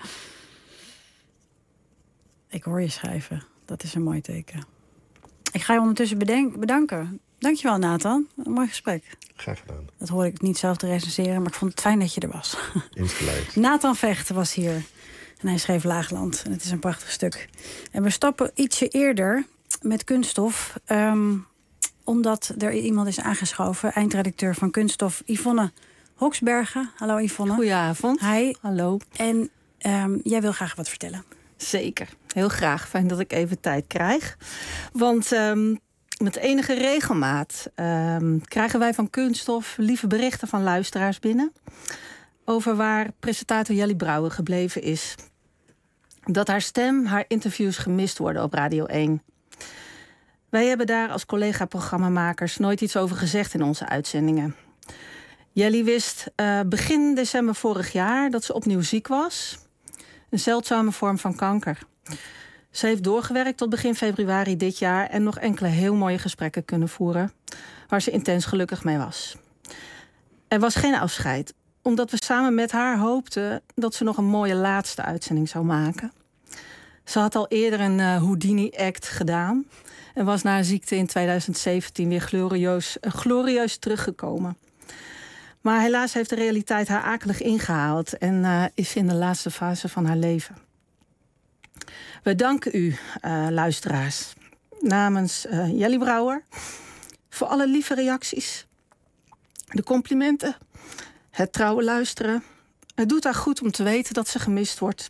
Ik hoor je schrijven. Dat is een mooi teken. Ik ga je ondertussen bedenk- bedanken. Dankjewel, Nathan. Een mooi gesprek. Graag gedaan. Dat hoor ik niet zelf te recenseren, maar ik vond het fijn dat je er was. Insgelijks. Nathan Vecht was hier. En hij schreef Laagland. En het is een prachtig stuk. En we stappen ietsje eerder met Kunststof... Um, omdat er iemand is aangeschoven, eindredacteur van Kunststof, Yvonne Hoksbergen. Hallo Yvonne. Goedenavond. Hi. Hallo. En um, jij wil graag wat vertellen. Zeker. Heel graag. Fijn dat ik even tijd krijg. Want um, met enige regelmaat um, krijgen wij van Kunststof lieve berichten van luisteraars binnen over waar presentator Jelly Brouwer gebleven is. Dat haar stem, haar interviews gemist worden op Radio één. Wij hebben daar als collega-programmamakers nooit iets over gezegd in onze uitzendingen. Jelly wist uh, begin december vorig jaar dat ze opnieuw ziek was. Een zeldzame vorm van kanker. Ze heeft doorgewerkt tot begin februari dit jaar en nog enkele heel mooie gesprekken kunnen voeren, waar ze intens gelukkig mee was. Er was geen afscheid, omdat we samen met haar hoopten dat ze nog een mooie laatste uitzending zou maken. Ze had al eerder een uh, Houdini-act gedaan en was na haar ziekte in tweeduizend zeventien weer glorieus, uh, glorieus teruggekomen. Maar helaas heeft de realiteit haar akelig ingehaald en uh, is in de laatste fase van haar leven. We danken u, uh, luisteraars, namens uh, Jelly Brouwer, voor alle lieve reacties, de complimenten, het trouwe luisteren. Het doet haar goed om te weten dat ze gemist wordt.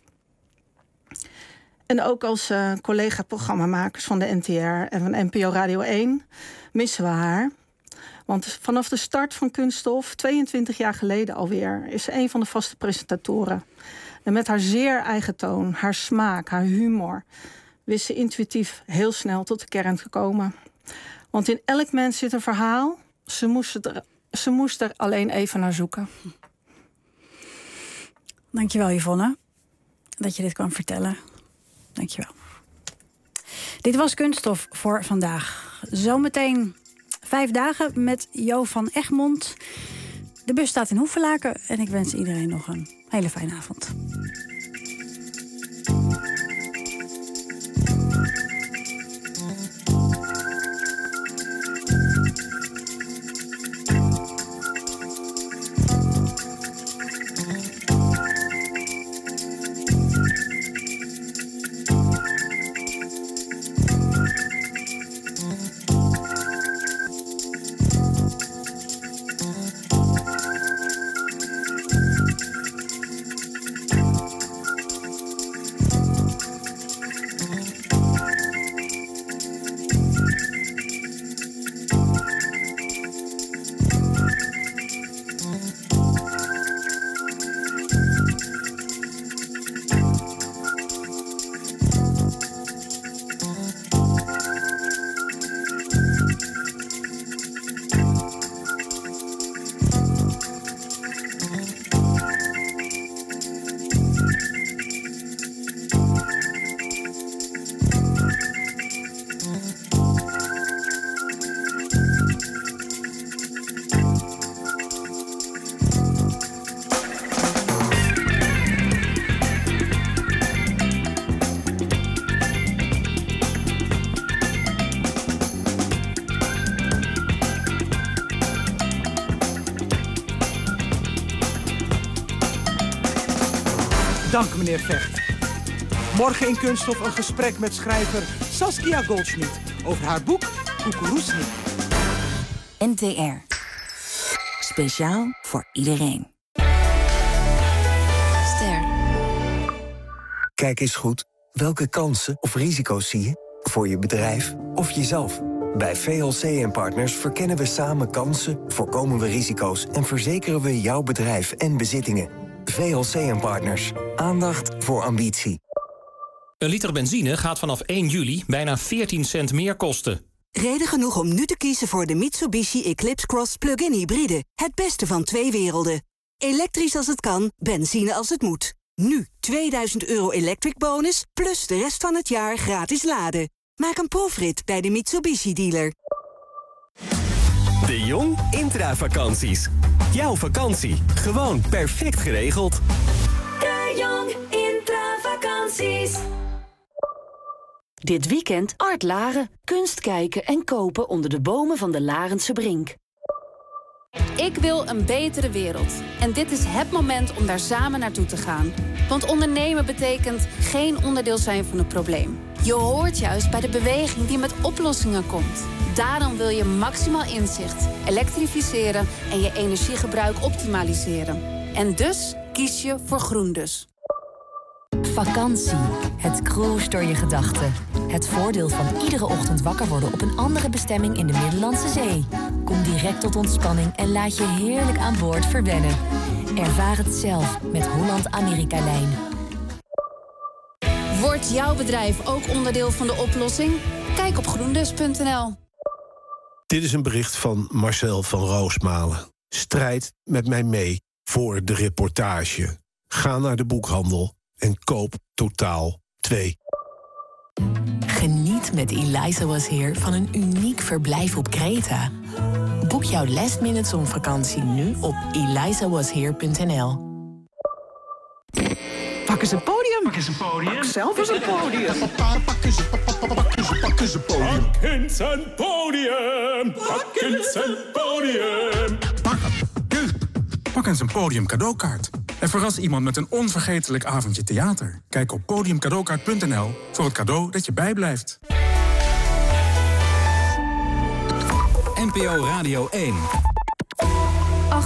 En ook als uh, collega-programmamakers van de N T R en van N P O Radio één missen we haar. Want vanaf de start van Kunststof, tweeëntwintig jaar geleden alweer, is ze een van de vaste presentatoren. En met haar zeer eigen toon, haar smaak, haar humor, wist ze intuïtief heel snel tot de kern te komen. Want in elk mens zit een verhaal. Ze moest er, ze moest er alleen even naar zoeken. Dankjewel, Yvonne, dat je dit kwam vertellen. Dankjewel. Dit was Kunststof voor vandaag. Zometeen vijf dagen met Jo van Egmond. De bus staat in Hoevelaken en ik wens iedereen nog een hele fijne avond. Dank, meneer Vecht. Morgen in Kunststof een gesprek met schrijver Saskia Goldschmidt over haar boek Kukuroesnik. N T R. Speciaal voor iedereen. Ster. Kijk eens goed. Welke kansen of risico's zie je? Voor je bedrijf of jezelf? Bij V L C en Partners verkennen we samen kansen, voorkomen we risico's en verzekeren we jouw bedrijf en bezittingen. V L C en Partners. Aandacht voor ambitie. Een liter benzine gaat vanaf één juli bijna veertien cent meer kosten. Reden genoeg om nu te kiezen voor de Mitsubishi Eclipse Cross Plug-in Hybride. Het beste van twee werelden. Elektrisch als het kan, benzine als het moet. Nu tweeduizend euro electric bonus, plus de rest van het jaar gratis laden. Maak een proefrit bij de Mitsubishi dealer. De Jong Intravakanties. Jouw vakantie, gewoon perfect geregeld. De Jong Intravakanties. Dit weekend Art Laren. Kunst kijken en kopen onder de bomen van de Larense Brink. Ik wil een betere wereld. En dit is het moment om daar samen naartoe te gaan. Want ondernemen betekent geen onderdeel zijn van het probleem. Je hoort juist bij de beweging die met oplossingen komt. Daarom wil je maximaal inzicht, elektrificeren en je energiegebruik optimaliseren. En dus kies je voor GroenDus. Vakantie. Het cruise door je gedachten. Het voordeel van iedere ochtend wakker worden op een andere bestemming in de Middellandse Zee. Kom direct tot ontspanning en laat je heerlijk aan boord verwennen. Ervaar het zelf met Holland-Amerika-lijn. Wordt jouw bedrijf ook onderdeel van de oplossing? Kijk op groendus punt n l. Dit is een bericht van Marcel van Roosmalen. Strijd met mij mee voor de reportage. Ga naar de boekhandel en koop Totaal twee. Geniet met Eliza Was Here van een uniek verblijf op Kreta. Boek jouw last minute zonvakantie nu op eliza was here punt n l. Pak eens een podium. Pak eens een podium. Pak zelf eens een podium. Pak eens een podium. Pak eens een podium. Pak eens een podium. Pak hem. Pak eens een podium cadeaukaart. En verras iemand met een onvergetelijk avondje theater. Kijk op podium cadeaukaart punt n l voor het cadeau dat je bijblijft. N P O Radio één.